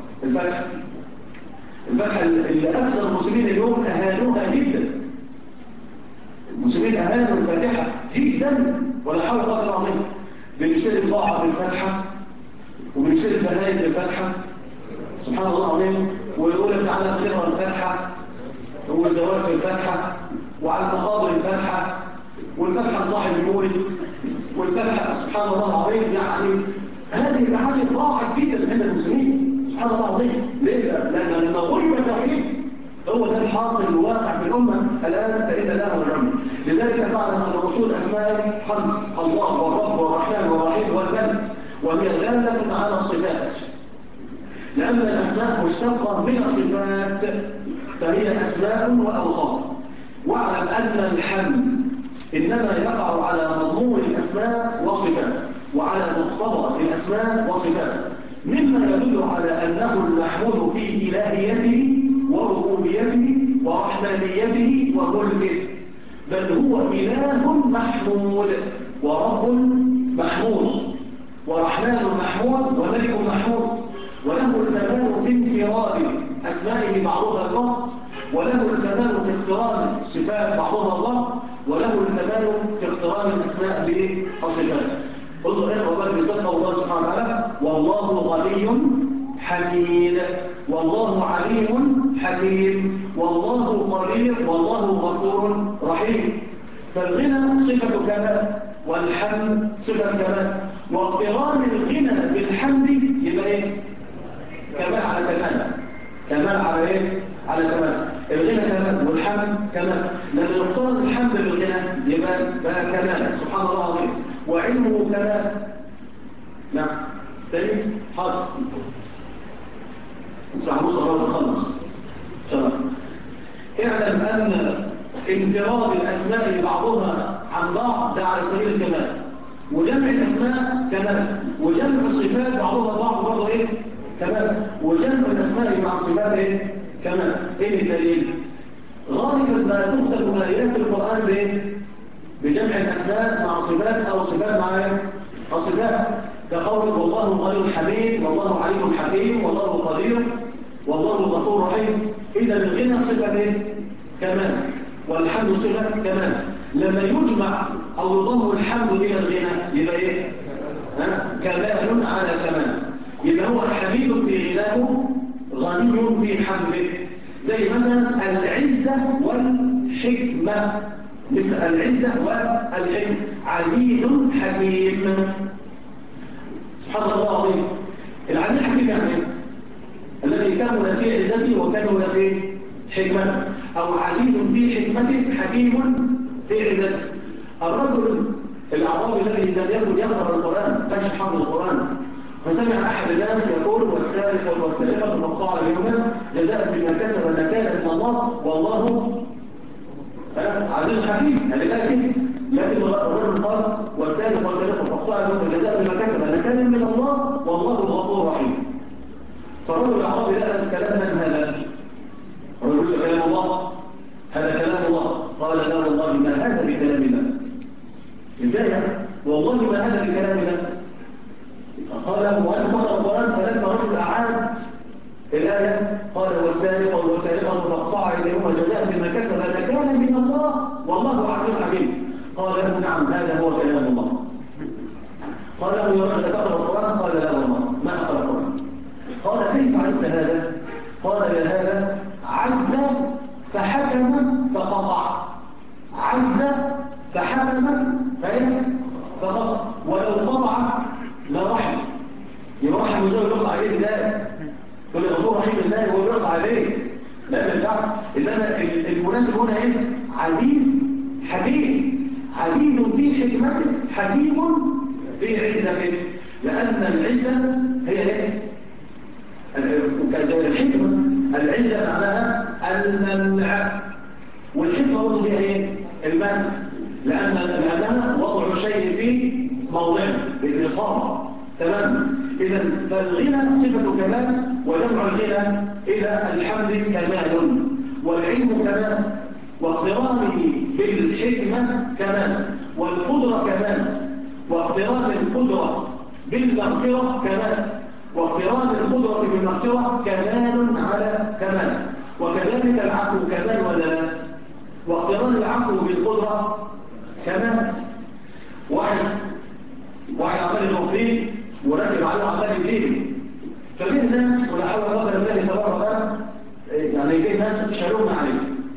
الفتحة اللي أكثر المسلمين اليوم أهانوها جدا. المسلمين أهانوا الفاتحة جدا ولا حول ولا قوة إلا بالله. بنشتري بضاعة بالفتحة وبنشتري بهاية بالفتحة سبحان الله العظيم، ويقول لك تعالى بنقرأ الفتحة والزواج في الفتحة وعلى المقابر الفتحة والفتحة صاحب المولد والفتحة سبحان الله العظيم. يعني هذه المعاني ضاعت جدا عند المسلمين سبحان الله العظيم. ليه؟ لأن لما غلب التوحيد هو ده الحاصل الواقع في الأمة الآن فإذا لا والرمي. لذلك تعلم أن أصول أسماء خمس: الله والرب والرحمن والرحيم والملك، وهي دالة على الصفات، لأن الأسماء مشتقة من الصفات فهي أسماء وأوصاف. واعلم أن الحمد إنما يقع على مضمون الأسماء وصفات وعلى مقتضى الأسماء وصفات، مما يدل على أنه المحمود في إلهيته وربوبيته ورحمانيته وملكه، بل هو إله محمود ورب محمود ورحمن محمود وملك محمود، وله الكمال في انفراد أسمائه بعضها الله، وله الكمال في اقتران صفات بعضها الله، وله الكمال في اقتران الأسماء بالصفات. انظر اقرأ بقى في صدق الله سبحانه وتعالى: والله غني حميد، والله عليم حكيم، والله قدير، والله غفور رحيم. فالغنى صفة كمال والحمد صفة كمال، واقتران الغنى بالحمد يبقى ايه؟ كمال على كمال، كمال على ايه؟ على كمال. الغنى كمال والحمد كمال. لما يقترن الحمد بالغنى يبقى بقى كمال سبحان الله العظيم. وعلمه كمال. نعم تاني حاضر صاحبه صلاة تخلص شرف. اعلم أن انفراد الأسماء بعضها عن بعض ده على سبيل الكمال، وجمع الأسماء كمال، وجمع الصفات بعضها بعض برضه ايه؟ كمال، وجمع الأسماء مع الصفات ايه؟ كمال. ايه الدليل؟ غالبا ما تختم آيات القرآن بايه؟ بجمع الأسماء مع صفات أو صفات مع الصفات، كقول والله غني حميد، والله عليم حكيم، والله قدير، والله غفور رحيم. إذا الغنى صفة ايه؟ كمال، والحمد صفة كمال. لما يجمع أو يضم الحمد إلى الغنى يبقى ايه؟ كمال على كمال. يبقى هو حميد في غناه غني في حمده، زي مثلا العزة والحكمة، مثل العزة والحكمة. عزيز حكيم سبحان الله العظيم. العزيز الحكيم يعني الذي كمل في عزته وكمل في حكمته، أو عزيز في حكمته حكيم في عزته. الرجل الأعرابي الذي لم يكن يقرأ القرآن مش حافظ القرآن، فسمع أحد الناس يقول: والسارق والسارقة مقطوعة اليوم جزاء بما كسب نكالا من الله والله عزيز حكيم. هذا كده، لكن الرجل قال: والسارق والسارقة مقطوعة اليوم جزاء بما كسب نكالا من الله والله غفور رحيم. فالرجل الأعرابي لقى كلام من هذا؟ الرجل كلام الله، هذا كلام الله. قال: لا والله ما هذا بكلام الله. ازاي يعني؟ والله ما هذا بكلام الله. قال: وأنت تقرأ القرآن؟ فلما رجل أعاد الآية قال: والسارق والسارقة مقطوعة إليهما جزاء بما كسب نكالا من الله والله عزيز حكيم. قال له: نعم هذا هو كلام الله. قال له: يا رجل تقرأ القرآن؟ قال: لا والله ما أقرأ القرآن. قال: كيف عرفت هذا؟ قال: يا هذا عز فحكم فقطع، عز فحكم فقطع، ولو قطع لا رحم. يبقى رحم ازاي يقطع عليه ازاي؟ تقول لي غفور رحيم ازاي هو يقطع عليه؟ لا ما ينفعش. انما المناسب هنا ايه؟ عزيز حكيم، عزيز في حكمته حكيم في عزته، لان العزه هي ايه؟ زي الحكمه. العزه معناها المنع، والحكمه برضه هي ايه؟ المنع، لانها وضع الشيء في موضعه بالاصابه. تمام. إذا فالغنى صفة كمال، وجمع الغنى إلى الحمد كمال، والعلم كمال، واقترانه بالحكمة كمال، والقدرة كمال، واقتران القدرة بالمغفرة كمال، واقتران القدرة بالمغفرة كمال على كمال، وكذلك العفو كمال ولا لا؟ واقتران العفو بالقدرة كمال. واحد عمال يغفيه وركب عليه عمال يدينه، فجه الناس ولا حول ولا قوة إلا بالله تبارك وتعالى، يعني جه الناس شالونا عليه،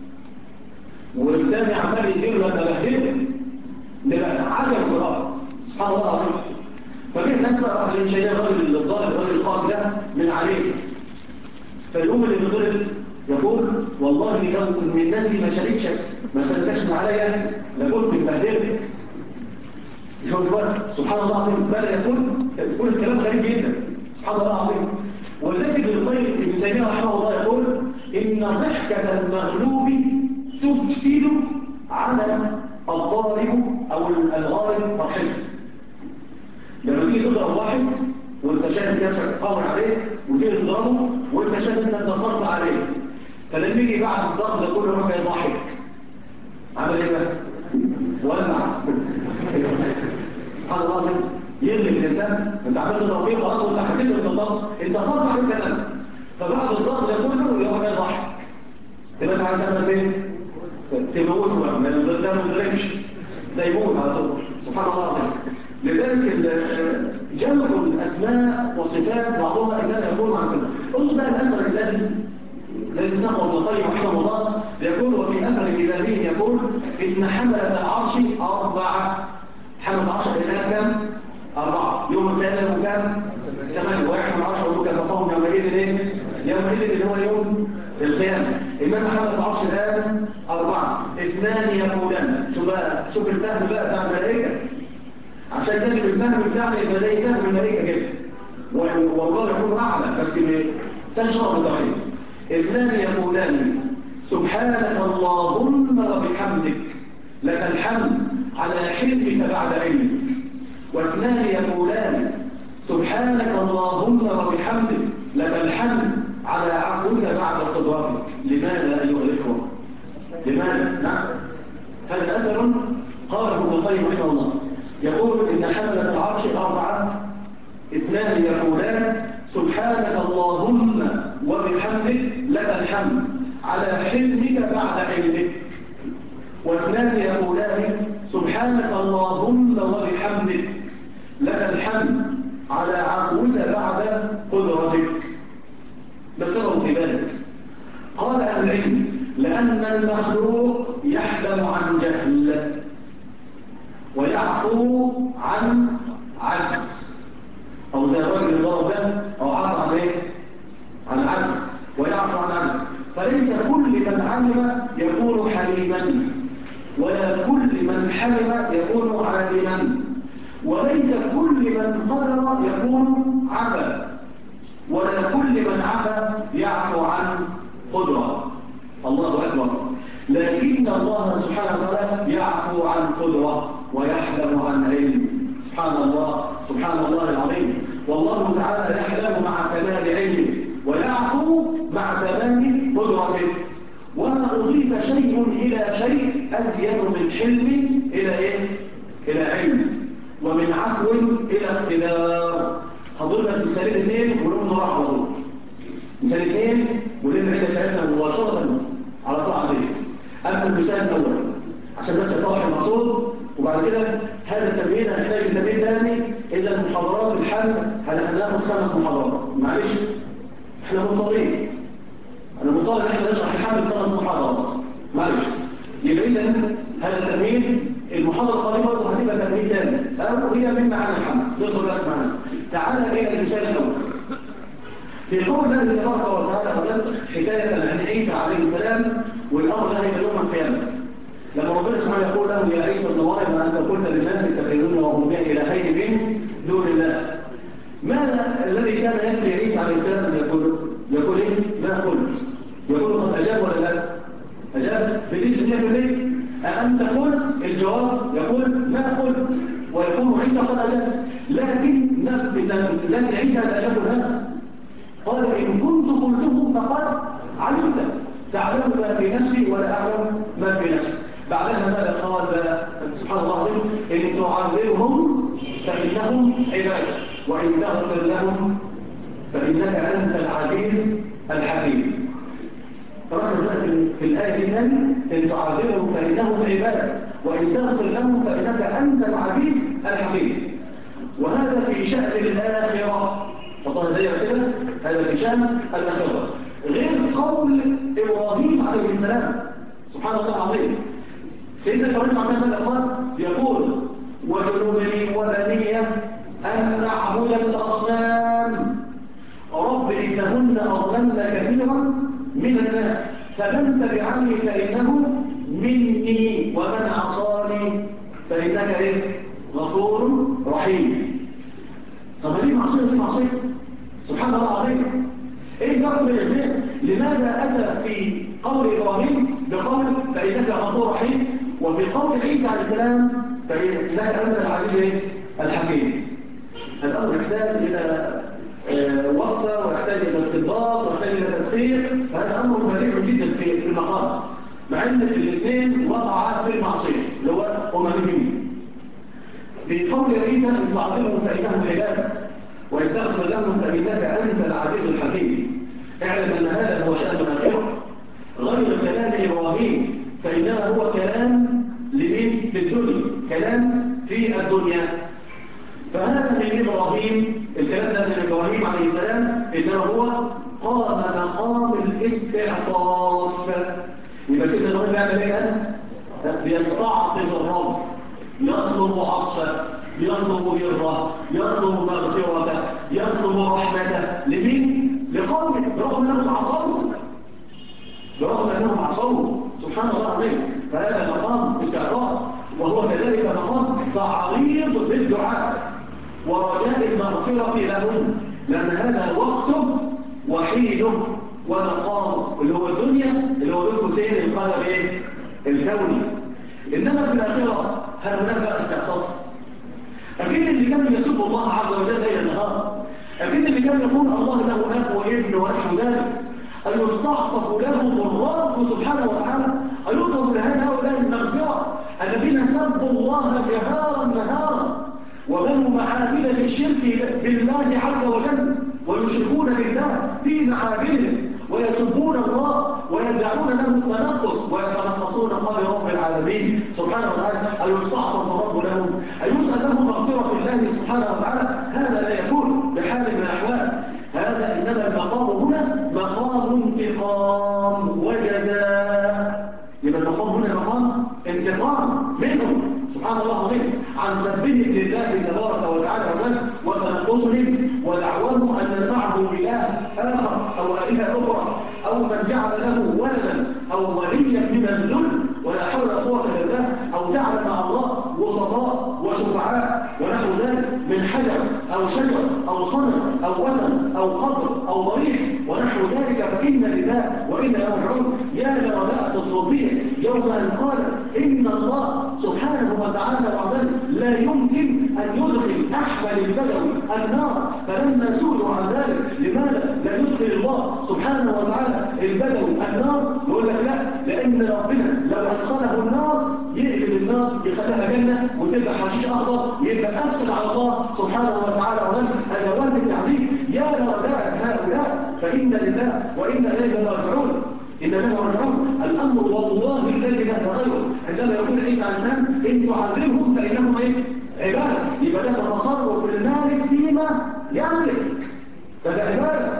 والتاني عمال يديله لما بهدله نبقى عجل في الارض، سبحان الله العظيم. فجه الناس بقى راح شايلين الراجل الضارب الراجل القاسي ده من عليه، فاليوم اللي بيضرب يقول والله لو من الناس دي ما شالتش ما سلتش عليا لكنت مبهدله. شوف بقى سبحان الله العظيم، بدا يقول الكلام غريب جدا، سبحان الله العظيم. ولذلك ابن تيميه رحمه الله يقول ان ضحكه المغلوب تفسد على الضارب او الغارب فرحته. لما تيجي تضرب واحد وانت شايف نفسك قوي عليه وتيجي تضربه وانت شايف انت انتصرت عليه، فلما يجي بعد الضغط ده كله يروح يضحك، عمل ايه بقى؟ ولع. سبحان الله العظيم، يغلب الانسان. انت عملت تضرب خلاص وانت حسيت انت صرت عليه الكلام، فبعد الضغط ده كله يروح يضحك، تبقى انت عايز تعمل ايه؟ تموته بقى، ما يضربش ده يموت على طول، سبحان الله العظيم. لذلك جمع الاسماء وصفات بعضها انما يكون عن كده. قلت بقى الاثر الذي ساقه ابن القيم رحمه الله يقول وفي اثر الالهي يقول ان حمله العرش اربعه. حمله العرش الى كم؟ اربعه. يوم القيامه كم؟ 8. واحد من 10 وكفاهم يومئذ ايه؟ يومئذ اللي هو يوم القيامه. انما حمله العرش الان 4. 2 يقولان. شوف الفهم بقى بتاع الملائكه، عشان لازم الفهم بتاعنا يبقى زي فهم الملائكه كده، والله يكون اعلى بس تشرب التوحيد. 2 يقولان سبحانك اللهم وبحمدك لك الحمد على حلمك بعد علمك. و2 يقولان سبحانك اللهم وبحمدك لك الحمد على عفوك بعد قدرتك. لماذا ايها الاخوه؟ لماذا؟ نعم، هذا اثر قاله ابن القيم رحمه الله يقول إن حملة العرش 4. 2 يقولان سبحانك اللهم وبحمدك لك الحمد على حلمك بعد علمك. و2 يقولان سبحانك اللهم وبحمدك لك الحمد على عفوك بعد قدرتك. ما السبب في ذلك؟ قال أهل العلم لأن المخلوق يحلم عن جهل ويعفو عن عجز، أو زي الراجل اللي ضرب ده أو عفو عن إيه؟ عن عجز، ويعفو عن عجز. فليس كل من علم يكون حليما، ولا كل من حلم يكون عالما، وليس كل من قدر يكون عفا، ولا كل من عفا يعفو عن قدرة. الله أكبر. لكن الله سبحانه وتعالى يعفو عن قدرة ويحلم عن علم. سبحان الله، سبحان الله العظيم. والله تعالى يحلم مع كمال علمه ويعفو مع تمام قدرته. وما أضيف شيء إلى شيء أزيد من حلم إلى إيه؟ إلى علم، ومن عفو إلى اقتدار. هضرب لك مثالين 2 ونقوم نروح على طول. مثال 2 ونبني العيدة بتاعتنا مباشرة على طول على البيت. أما المثال الأول عشان بس يتوضح المقصود، وبعد كده هذا التمرين هنحتاج تمرين ثاني. إذا المحاضرات الحل هناخد 5 محاضرات، معلش احنا مضطرين، انا مضطر ان احنا نشرح الحل في 5 محاضرات، معلش. يبقى اذا هذا التمرين المحاضره القادمه برضه هتبقى تمرين ثاني، او هي من معانا الحل. ندخل بقى معانا. تعالى الى المثال الاول في قول الله تبارك وتعالى حكايه عن عيسى عليه السلام، والامر ده هيبقى يوم القيامه. لما ربنا سبحانه يقول له يا عيسى ابن مريم انت قلت للناس اتخذوني وامي الهين من دون الله. ماذا الذي كان يكفي عيسى عليه السلام ان يقول ايه؟ ما قلت. يقول قد اجاب ولا لا؟ اجاب بنسبه 100%. أأنت قلت؟ الجواب يقول ما قلت، ويقول عيسى قد اجاب. لكن لكن عيسى لا يقول هذا. قال إن كنت قلته فقد علمت، تعلم ما في نفسي ولا أعلم ما في نفسي. بعدها ماذا قال؟ سبحان الله العظيم: إن تعذبهم فإنهم عبادك وإن تغفر لهم فإنك أنت العزيز الحكيم. ركز في الآية دي ثاني: إن تعذبهم فإنهم عبادك وإن تغفر لهم فإنك أنت العزيز الحكيم. وهذا في شأن الآخرة. فطه زي كده، هذا في شأن الآخرة، غير قول إبراهيم عليه السلام. سبحان الله العظيم. سيدنا إبراهيم عليه السلام قال يقول: وجنبني وبني أن نعبد الأصنام رب إنهن أضللن كثيرا من الناس فمن تبعني فإنه مني ومن عصاني فإنك غفور رحيم. طب ليه معصية؟ ليه معصية؟ سبحان الله العظيم. ايه الفرق بين الاثنين؟ لماذا أتى في قول إبراهيم بقول فإنك غفور رحيم، وفي قول عيسى عليه السلام فإنك أنت العزيز الحكيم؟ الأمر يحتاج إلى وقفة، ويحتاج إلى استنباط، ويحتاج إلى تدقيق. فهذا أمر بديع جدا في المقام، مع أن الاثنين وقعا في المعصية اللي هو أممهم. في قول عيسى: إن تعذبهم فإنهم عبادك وإن تغفر لهم فإنك أنت العزيز الحكيم. اعلم أن هذا هو شأن الآخرة، غير كلام إبراهيم، فإنما هو كلام لمن في الدنيا، كلام في الدنيا. فهذا من إبراهيم، الكلام ده من إبراهيم عليه السلام، إنما هو قام مقام الاستعطاف. يبقى سيدنا إبراهيم بيعمل إيه؟ بيستعطف الرب، يطلب عطفه، يطلب بره، يطلب مغفرته، يطلب رحمته. لمين؟ لقومه، برغم أنهم عصوه، برغم أنهم عصوه. سبحان الله العظيم. فهذا مقام استعطاف، وهو كذلك مقام تعريض بالدعاء ورجاء المغفرة لهم، لأن هذا وقته وحيده ومقام اللي هو الدنيا، اللي هو ذو حسين القدر الكوني. إنما في الآخرة هل هناك بقى استعطاف؟ أكيد اللي كان يسب الله عز وجل ليل نهار، أكيد اللي كان يقول الله له أب وابن ونحو ذلك، أن يستعطف لهم الرب سبحانه وتعالى، أن يطلب لهؤلاء المغفرة الذين سبوا الله جهارا نهارا وبنوا معابد للشرك بالله عز وجل، ويشركون بالله في معابدهم ويسبون الله ويدعون له التنقص ويتنقصون قول رب العالمين سبحانه وتعالى. أيستعطف الرب لهم؟ أيسأل لهم مغفرة الله سبحانه وتعالى؟ هذا لا يكون بحال من الأحوال. هذا إنما المقام هنا مقام انتقام وجزاء. يبقى المقام هنا مقام انتقام منهم سبحان الله العظيم عن سبهم لله تبارك وتعالى وتنقصهم ودعواهم أن معه إله آخر أو آلهة أخرى، أو من جعل له ولدا أو وليا من الذل ولا حول ولا قوة إلا بالله، أو جعل مع الله وسطاء وشفعاء ونحو ذلك من حجر أو شجر أو صنم أو وثن أو قبر أو ضريح ونحو ذلك، فإن لله وإنا إليه راجعون. يا لرجاء الصوفية يوم أن قال إن الله سبحانه وتعالى وعلا لا يمكن أن يدخل أحمل البدوي النار، فلما سئلوا عن ذلك لماذا لا يدخل الله سبحانه وتعالى البدوي النار، يقول لك لا، لأن ربنا لو أدخله النار يقلب النار يخليها جنة وتبقى حشيش أخضر، يبقى أفسد على الله سبحانه وتعالى وعلا أدوات التعذيب. يا لرجاء هؤلاء فإن لله وإنا إليه راجعون. إن له راجعون. الأمر والله الذي لا غيره. عندما يقول عيسى عليه السلام إن تعذبهم فإنهم عبادة، يبقى ده تصرف المالك فيما يملك، فده عبادة.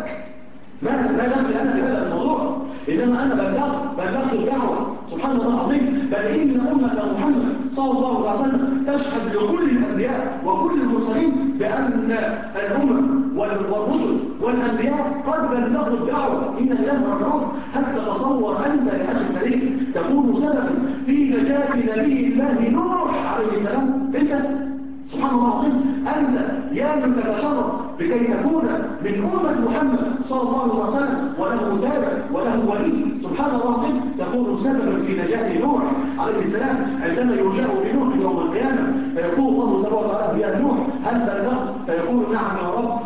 لا دخل أنا في هذا الموضوع، إنما أنا بلغت الدعوة سبحان الله العظيم. بل إن أمة محمد صلى الله عليه وسلم تشهد لكل الأنبياء وكل المرسلين بأن الأمم والرسل والأنبياء قد بلغوا الدعوة. إن الله راجعون. حتى تصور أنت يا أخي الكريم تكون سببا في نجاة نبي الله نوح عليه السلام. أنت سبحان الله العظيم، أنت يا من تتشرف لكي تكون من أمة محمد صلى الله عليه وسلم وله تابع وله ولي سبحان الله العظيم، تكون سببا في نجاة نوح عليه السلام. عندما يجاء بنوح يوم القيامة فيقول الله تبارك وتعالى يا نوح هل بلغت؟ فيقول نعم يا رب.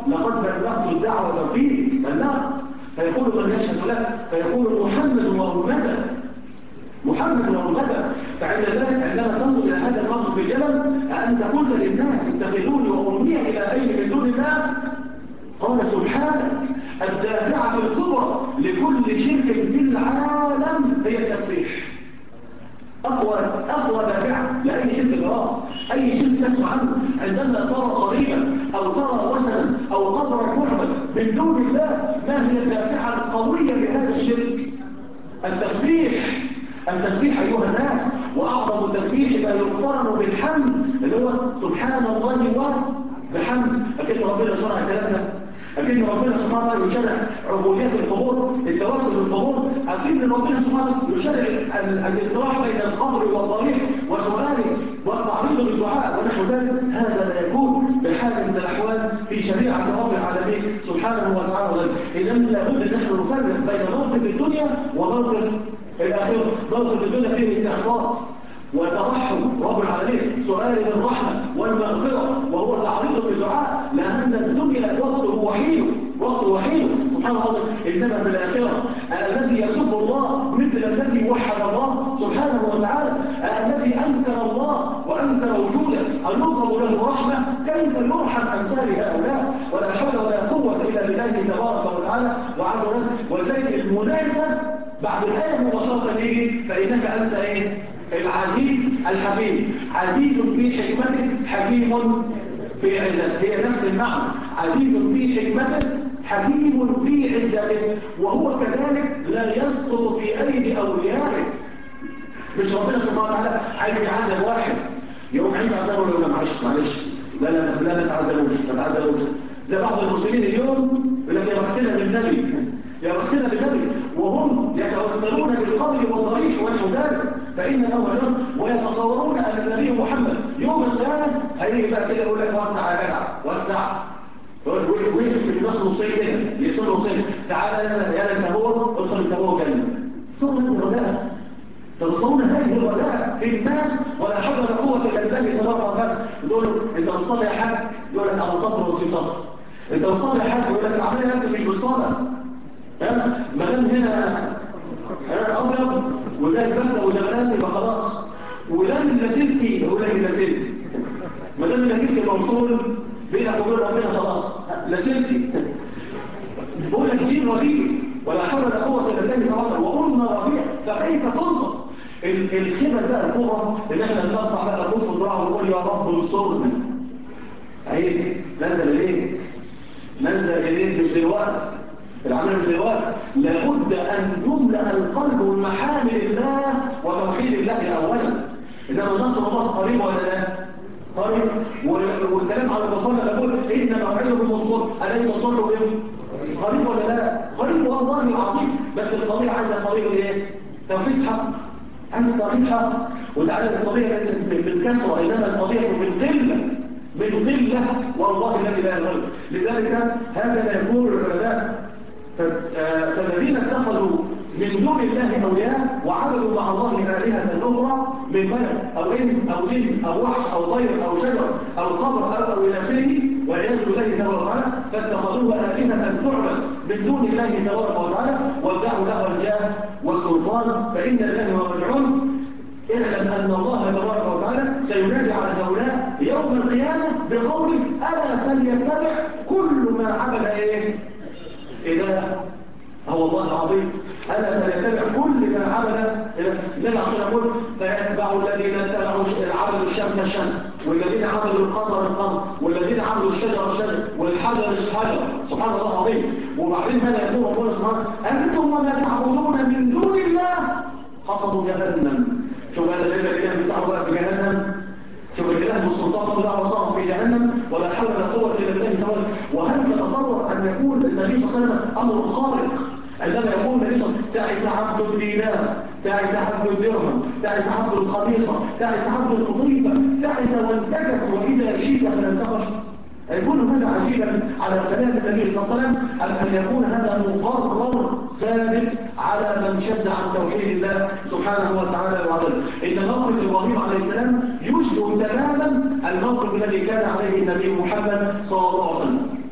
دعوة فيه بلغت. فيقول من يشهد له فيقول محمد وأمته، محمد وأمته. فعند ذلك عندما تنظر إلى هذا الموقف في الجبل أنت قلت للناس اتخذوني وأمي إلهين من دون الله؟ قال سبحانك الدافعة الكبرى لكل شرك في العالم هي التسبيح. أقوى دافعة لأي شرك جراه، أي شرك تسمع عنه. عندما ترى صليبا أو ترى وثنا أو قبرا معبد من دون الله، ما هي الدافعة القوية لهذا الشرك؟ التسبيح. التسبيح أيها الناس، وأعظم التسبيح ما يقترن بالحمد اللي هو سبحان الله وبحمد. أكيد ربنا شرع كلامنا، أكيد ربنا سبحانه وتعالى يشرع عبودية القبور، التوسل بالقبور. أكيد ربنا سبحانه وتعالى يشرع الاستراحة بين القبر والضريح وسؤاله والتعريض بالدعاء ونحو ذلك. هذا لا يكون بحال من الأحوال في شريعة رب العالمين سبحانه وتعالى. إذا لابد أن نحن نفرق بين موقف الدنيا وموقف الآخرة. موقف الدنيا فيه استعطاف وترحم رب العالمين، سؤال الرحمة والمغفرة، وهو تعريض بالدعاء، لأن الدنيا وقت وحيد سبحان الله. إنما في الآخرة الذي يسب الله مثل الذي وحد الله سبحانه وتعالى، الذي أنكر الله وأنكر وجوده أن يطلب له رحمة، كيف يرحم أمثال هؤلاء؟ ولا حول ولا قوة إلا بالله تبارك وتعالى وعز وجل. وذلك المناسب بعد الآية مباشرة تيجي فإنك أنت إيه؟ العزيز الحكيم. عزيز في حكمته، حكيم في عزته، هي نفس المعنى. عزيز في حكمته، حكيم في عزته، وهو كذلك لا يسقط في أيدي أوليائه. مش ربنا سبحانه وتعالى عايز يعذب واحد يقوم عايز يعذبه ويقول له معلش لا تعذبوش. زي بعض المسلمين اليوم يقول لك يا بختنا بالنبي، يا بختنا بالنبي، وهم يتوسلون بالقبر والضريح ونحو ذلك، فإن له أجر، ويتصورون أن النبي محمد يوم القيامة هيجي بقى كده يقول لك وسع يا جدع وسع، ويمسك الناس نصين كده يصير نصين، تعالى يا انت هو ادخل انت هو جنة. ثم الرجاء تصورون هذه الرجاء في الناس، ولا حول ولا قوة إلا بالله تبارك وتعالى. تقول له انت بتصلي يا حاج، يقول لك على صدر وسيب صدر. انت بتصلي يا حاج، يقول لك العملية يا ابني مش بالصلاة، ما دام هنا ابيض وزي البسه وزبلان يبقى خلاص، ولان اللاسلكي يقول لك اللاسلكي، ما دام اللاسلكي موصول بينك وبين ربنا خلاص لاسلكي. بقول لك جيل ربيع ولا حول ولا قوه الا بالله تبارك وامه ربيع، فكيف تنظر الخبر بقى الكبرى اللي احنا بنرفع بقى نص الدعاء ونقول يا رب انصرني. عيب نزل اليك مش دلوقتي، العمل مش دلوقتي. لابد أن يملأ القلب بمحامد الله وتوحيد الله أولا. إنما نصر الله قريب ولا لا؟ قريب. والكلام على الرسول يقول إن موعدهم الصلح، أليس الصلح قريب ولا لا؟ قريب والله العظيم. بس القضية عايزة قضية إيه؟ توحيد حق، عايزة توحيد حق. وتعالى القضية ليست بالكسرة، إنما القضية بالقلة والله الذي لا يغلب. لذلك هكذا يقول العلماء. فالذين اتخذوا من دون الله أولياء وعبدوا مع الله آلهة أخرى من ملك أو إنس أو جن أو وحش أو طير أو شجر أو قبر أو إلى آخره والعياذ بالله تبارك وتعالى، فاتخذوه آلهة تعبد من دون الله تبارك وتعالى وادعوا له الجاه والسلطان، فإن الله راجعون. اعلم أن الله تبارك وتعالى سينادي على هؤلاء يوم القيامة بقوله ألا فليتبع كل ما عبد إله هو الله العظيم. ألا فليتبع كل ما عبد النبي عشان يقول فيتبع الذين عبدوا الشمس والذين عبدوا القمر والذين عبدوا الشجر والحجر سبحان الله العظيم. وبعدين ماذا يقول ربنا سبحانه أنتم وما تعبدون من دون الله حصبوا جهنم. شو بقى الإله بتاعه بقى في جهنم، شوف الإله بالسلطان الله وصار في جهنم ولا حول ولا قوة إلا بالله تعالى. وهل تتصور أن يقول النبي صلى الله عليه وسلم أمر خارق عندما يقول النبي صلى الله عليه وسلم تعس عبد الدينار، تعس عبد الدرهم، تعس عبد الخميصة، تعس عبد القطيفة، تعس وانتكس وإذا شيك فلم تخش. يكون هذا عجيبا على كلام النبي صلى الله عليه وسلم أن يكون هذا مقرر ثابت على من شذ عن توحيد الله سبحانه وتعالى وعزله. إن موقف إبراهيم عليه السلام يشبه تماما الموقف الذي كان عليه النبي محمد صلى الله عليه وسلم.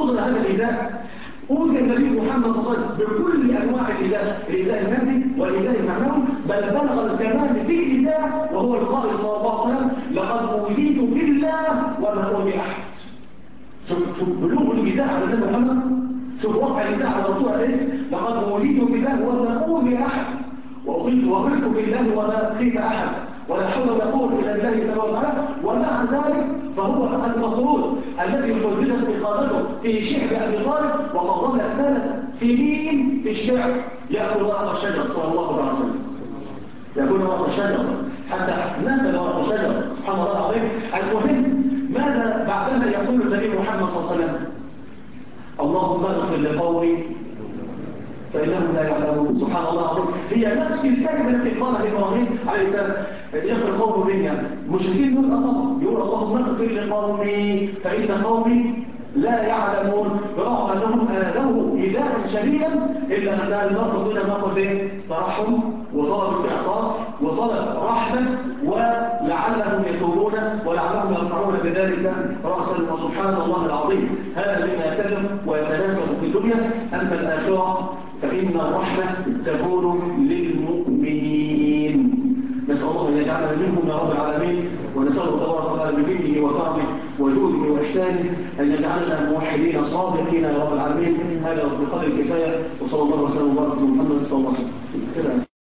حضر هذا الإيذاء أوذي النبي محمد صلى الله عليه وسلم بكل أنواع الإيذاء، الإيذاء المادي والإيذاء المعنوي، بل بلغ الكمال في الإيذاء وهو القائل صلى الله عليه وسلم: لقد أوذيت في الله وما أوذي أحد. شوف بلوغ الإيذاء على النبي محمد، شوف وقع الإيذاء على الرسول عليه: لقد أوذيت في الله وما أوذي أحد، وأخذت في الله وما خيف أحد، ولا حول ولا قوة إلا بالله تبارك وتعالى. ومع ذلك فهو المطرود الذي حددت إقامته في شعب أبي طالب، وقد ظل 3 سنين في الشعب يأكل ورق الشجر صلى الله عليه وسلم، يأكل ورق الشجر حتى نفذ ورق الشجر، سبحان الله العظيم. المهم ماذا بعدها يقول النبي محمد صلى الله عليه وسلم؟ اللهم اغفر لقومي فإنهم لا يعلمون. سبحان الله العظيم، هي نفس الكلمة التي قالها إبراهيم عليه السلام: يغفر قوم مني. المشركين يقول اللهم اغفر لقومي فإن قومي لا يعلمون، برغم أنهم آذوه إيذاء شديدا، إلا أن الموقف هنا موقف ترحم وطلب استعطاف وطلب رحمة، ولعلهم يتوبون ولعلهم يرفعون بذلك رأسا. وسبحان الله العظيم، هذا مما يتكلم ويتناسب في الدنيا. أما الآخرة فإن الرحمة تكون للمؤمنين. نسأل الله أن يجعلنا منهم يا رب العالمين، ونسأله تبارك وتعالى بمنه وكرمه وجوده وإحسانه أن يجعلنا موحدين صادقين يا رب العالمين. هذا بقدر الكفاية، وصلى الله وسلم وبارك على محمد صلى الله عليه وسلم.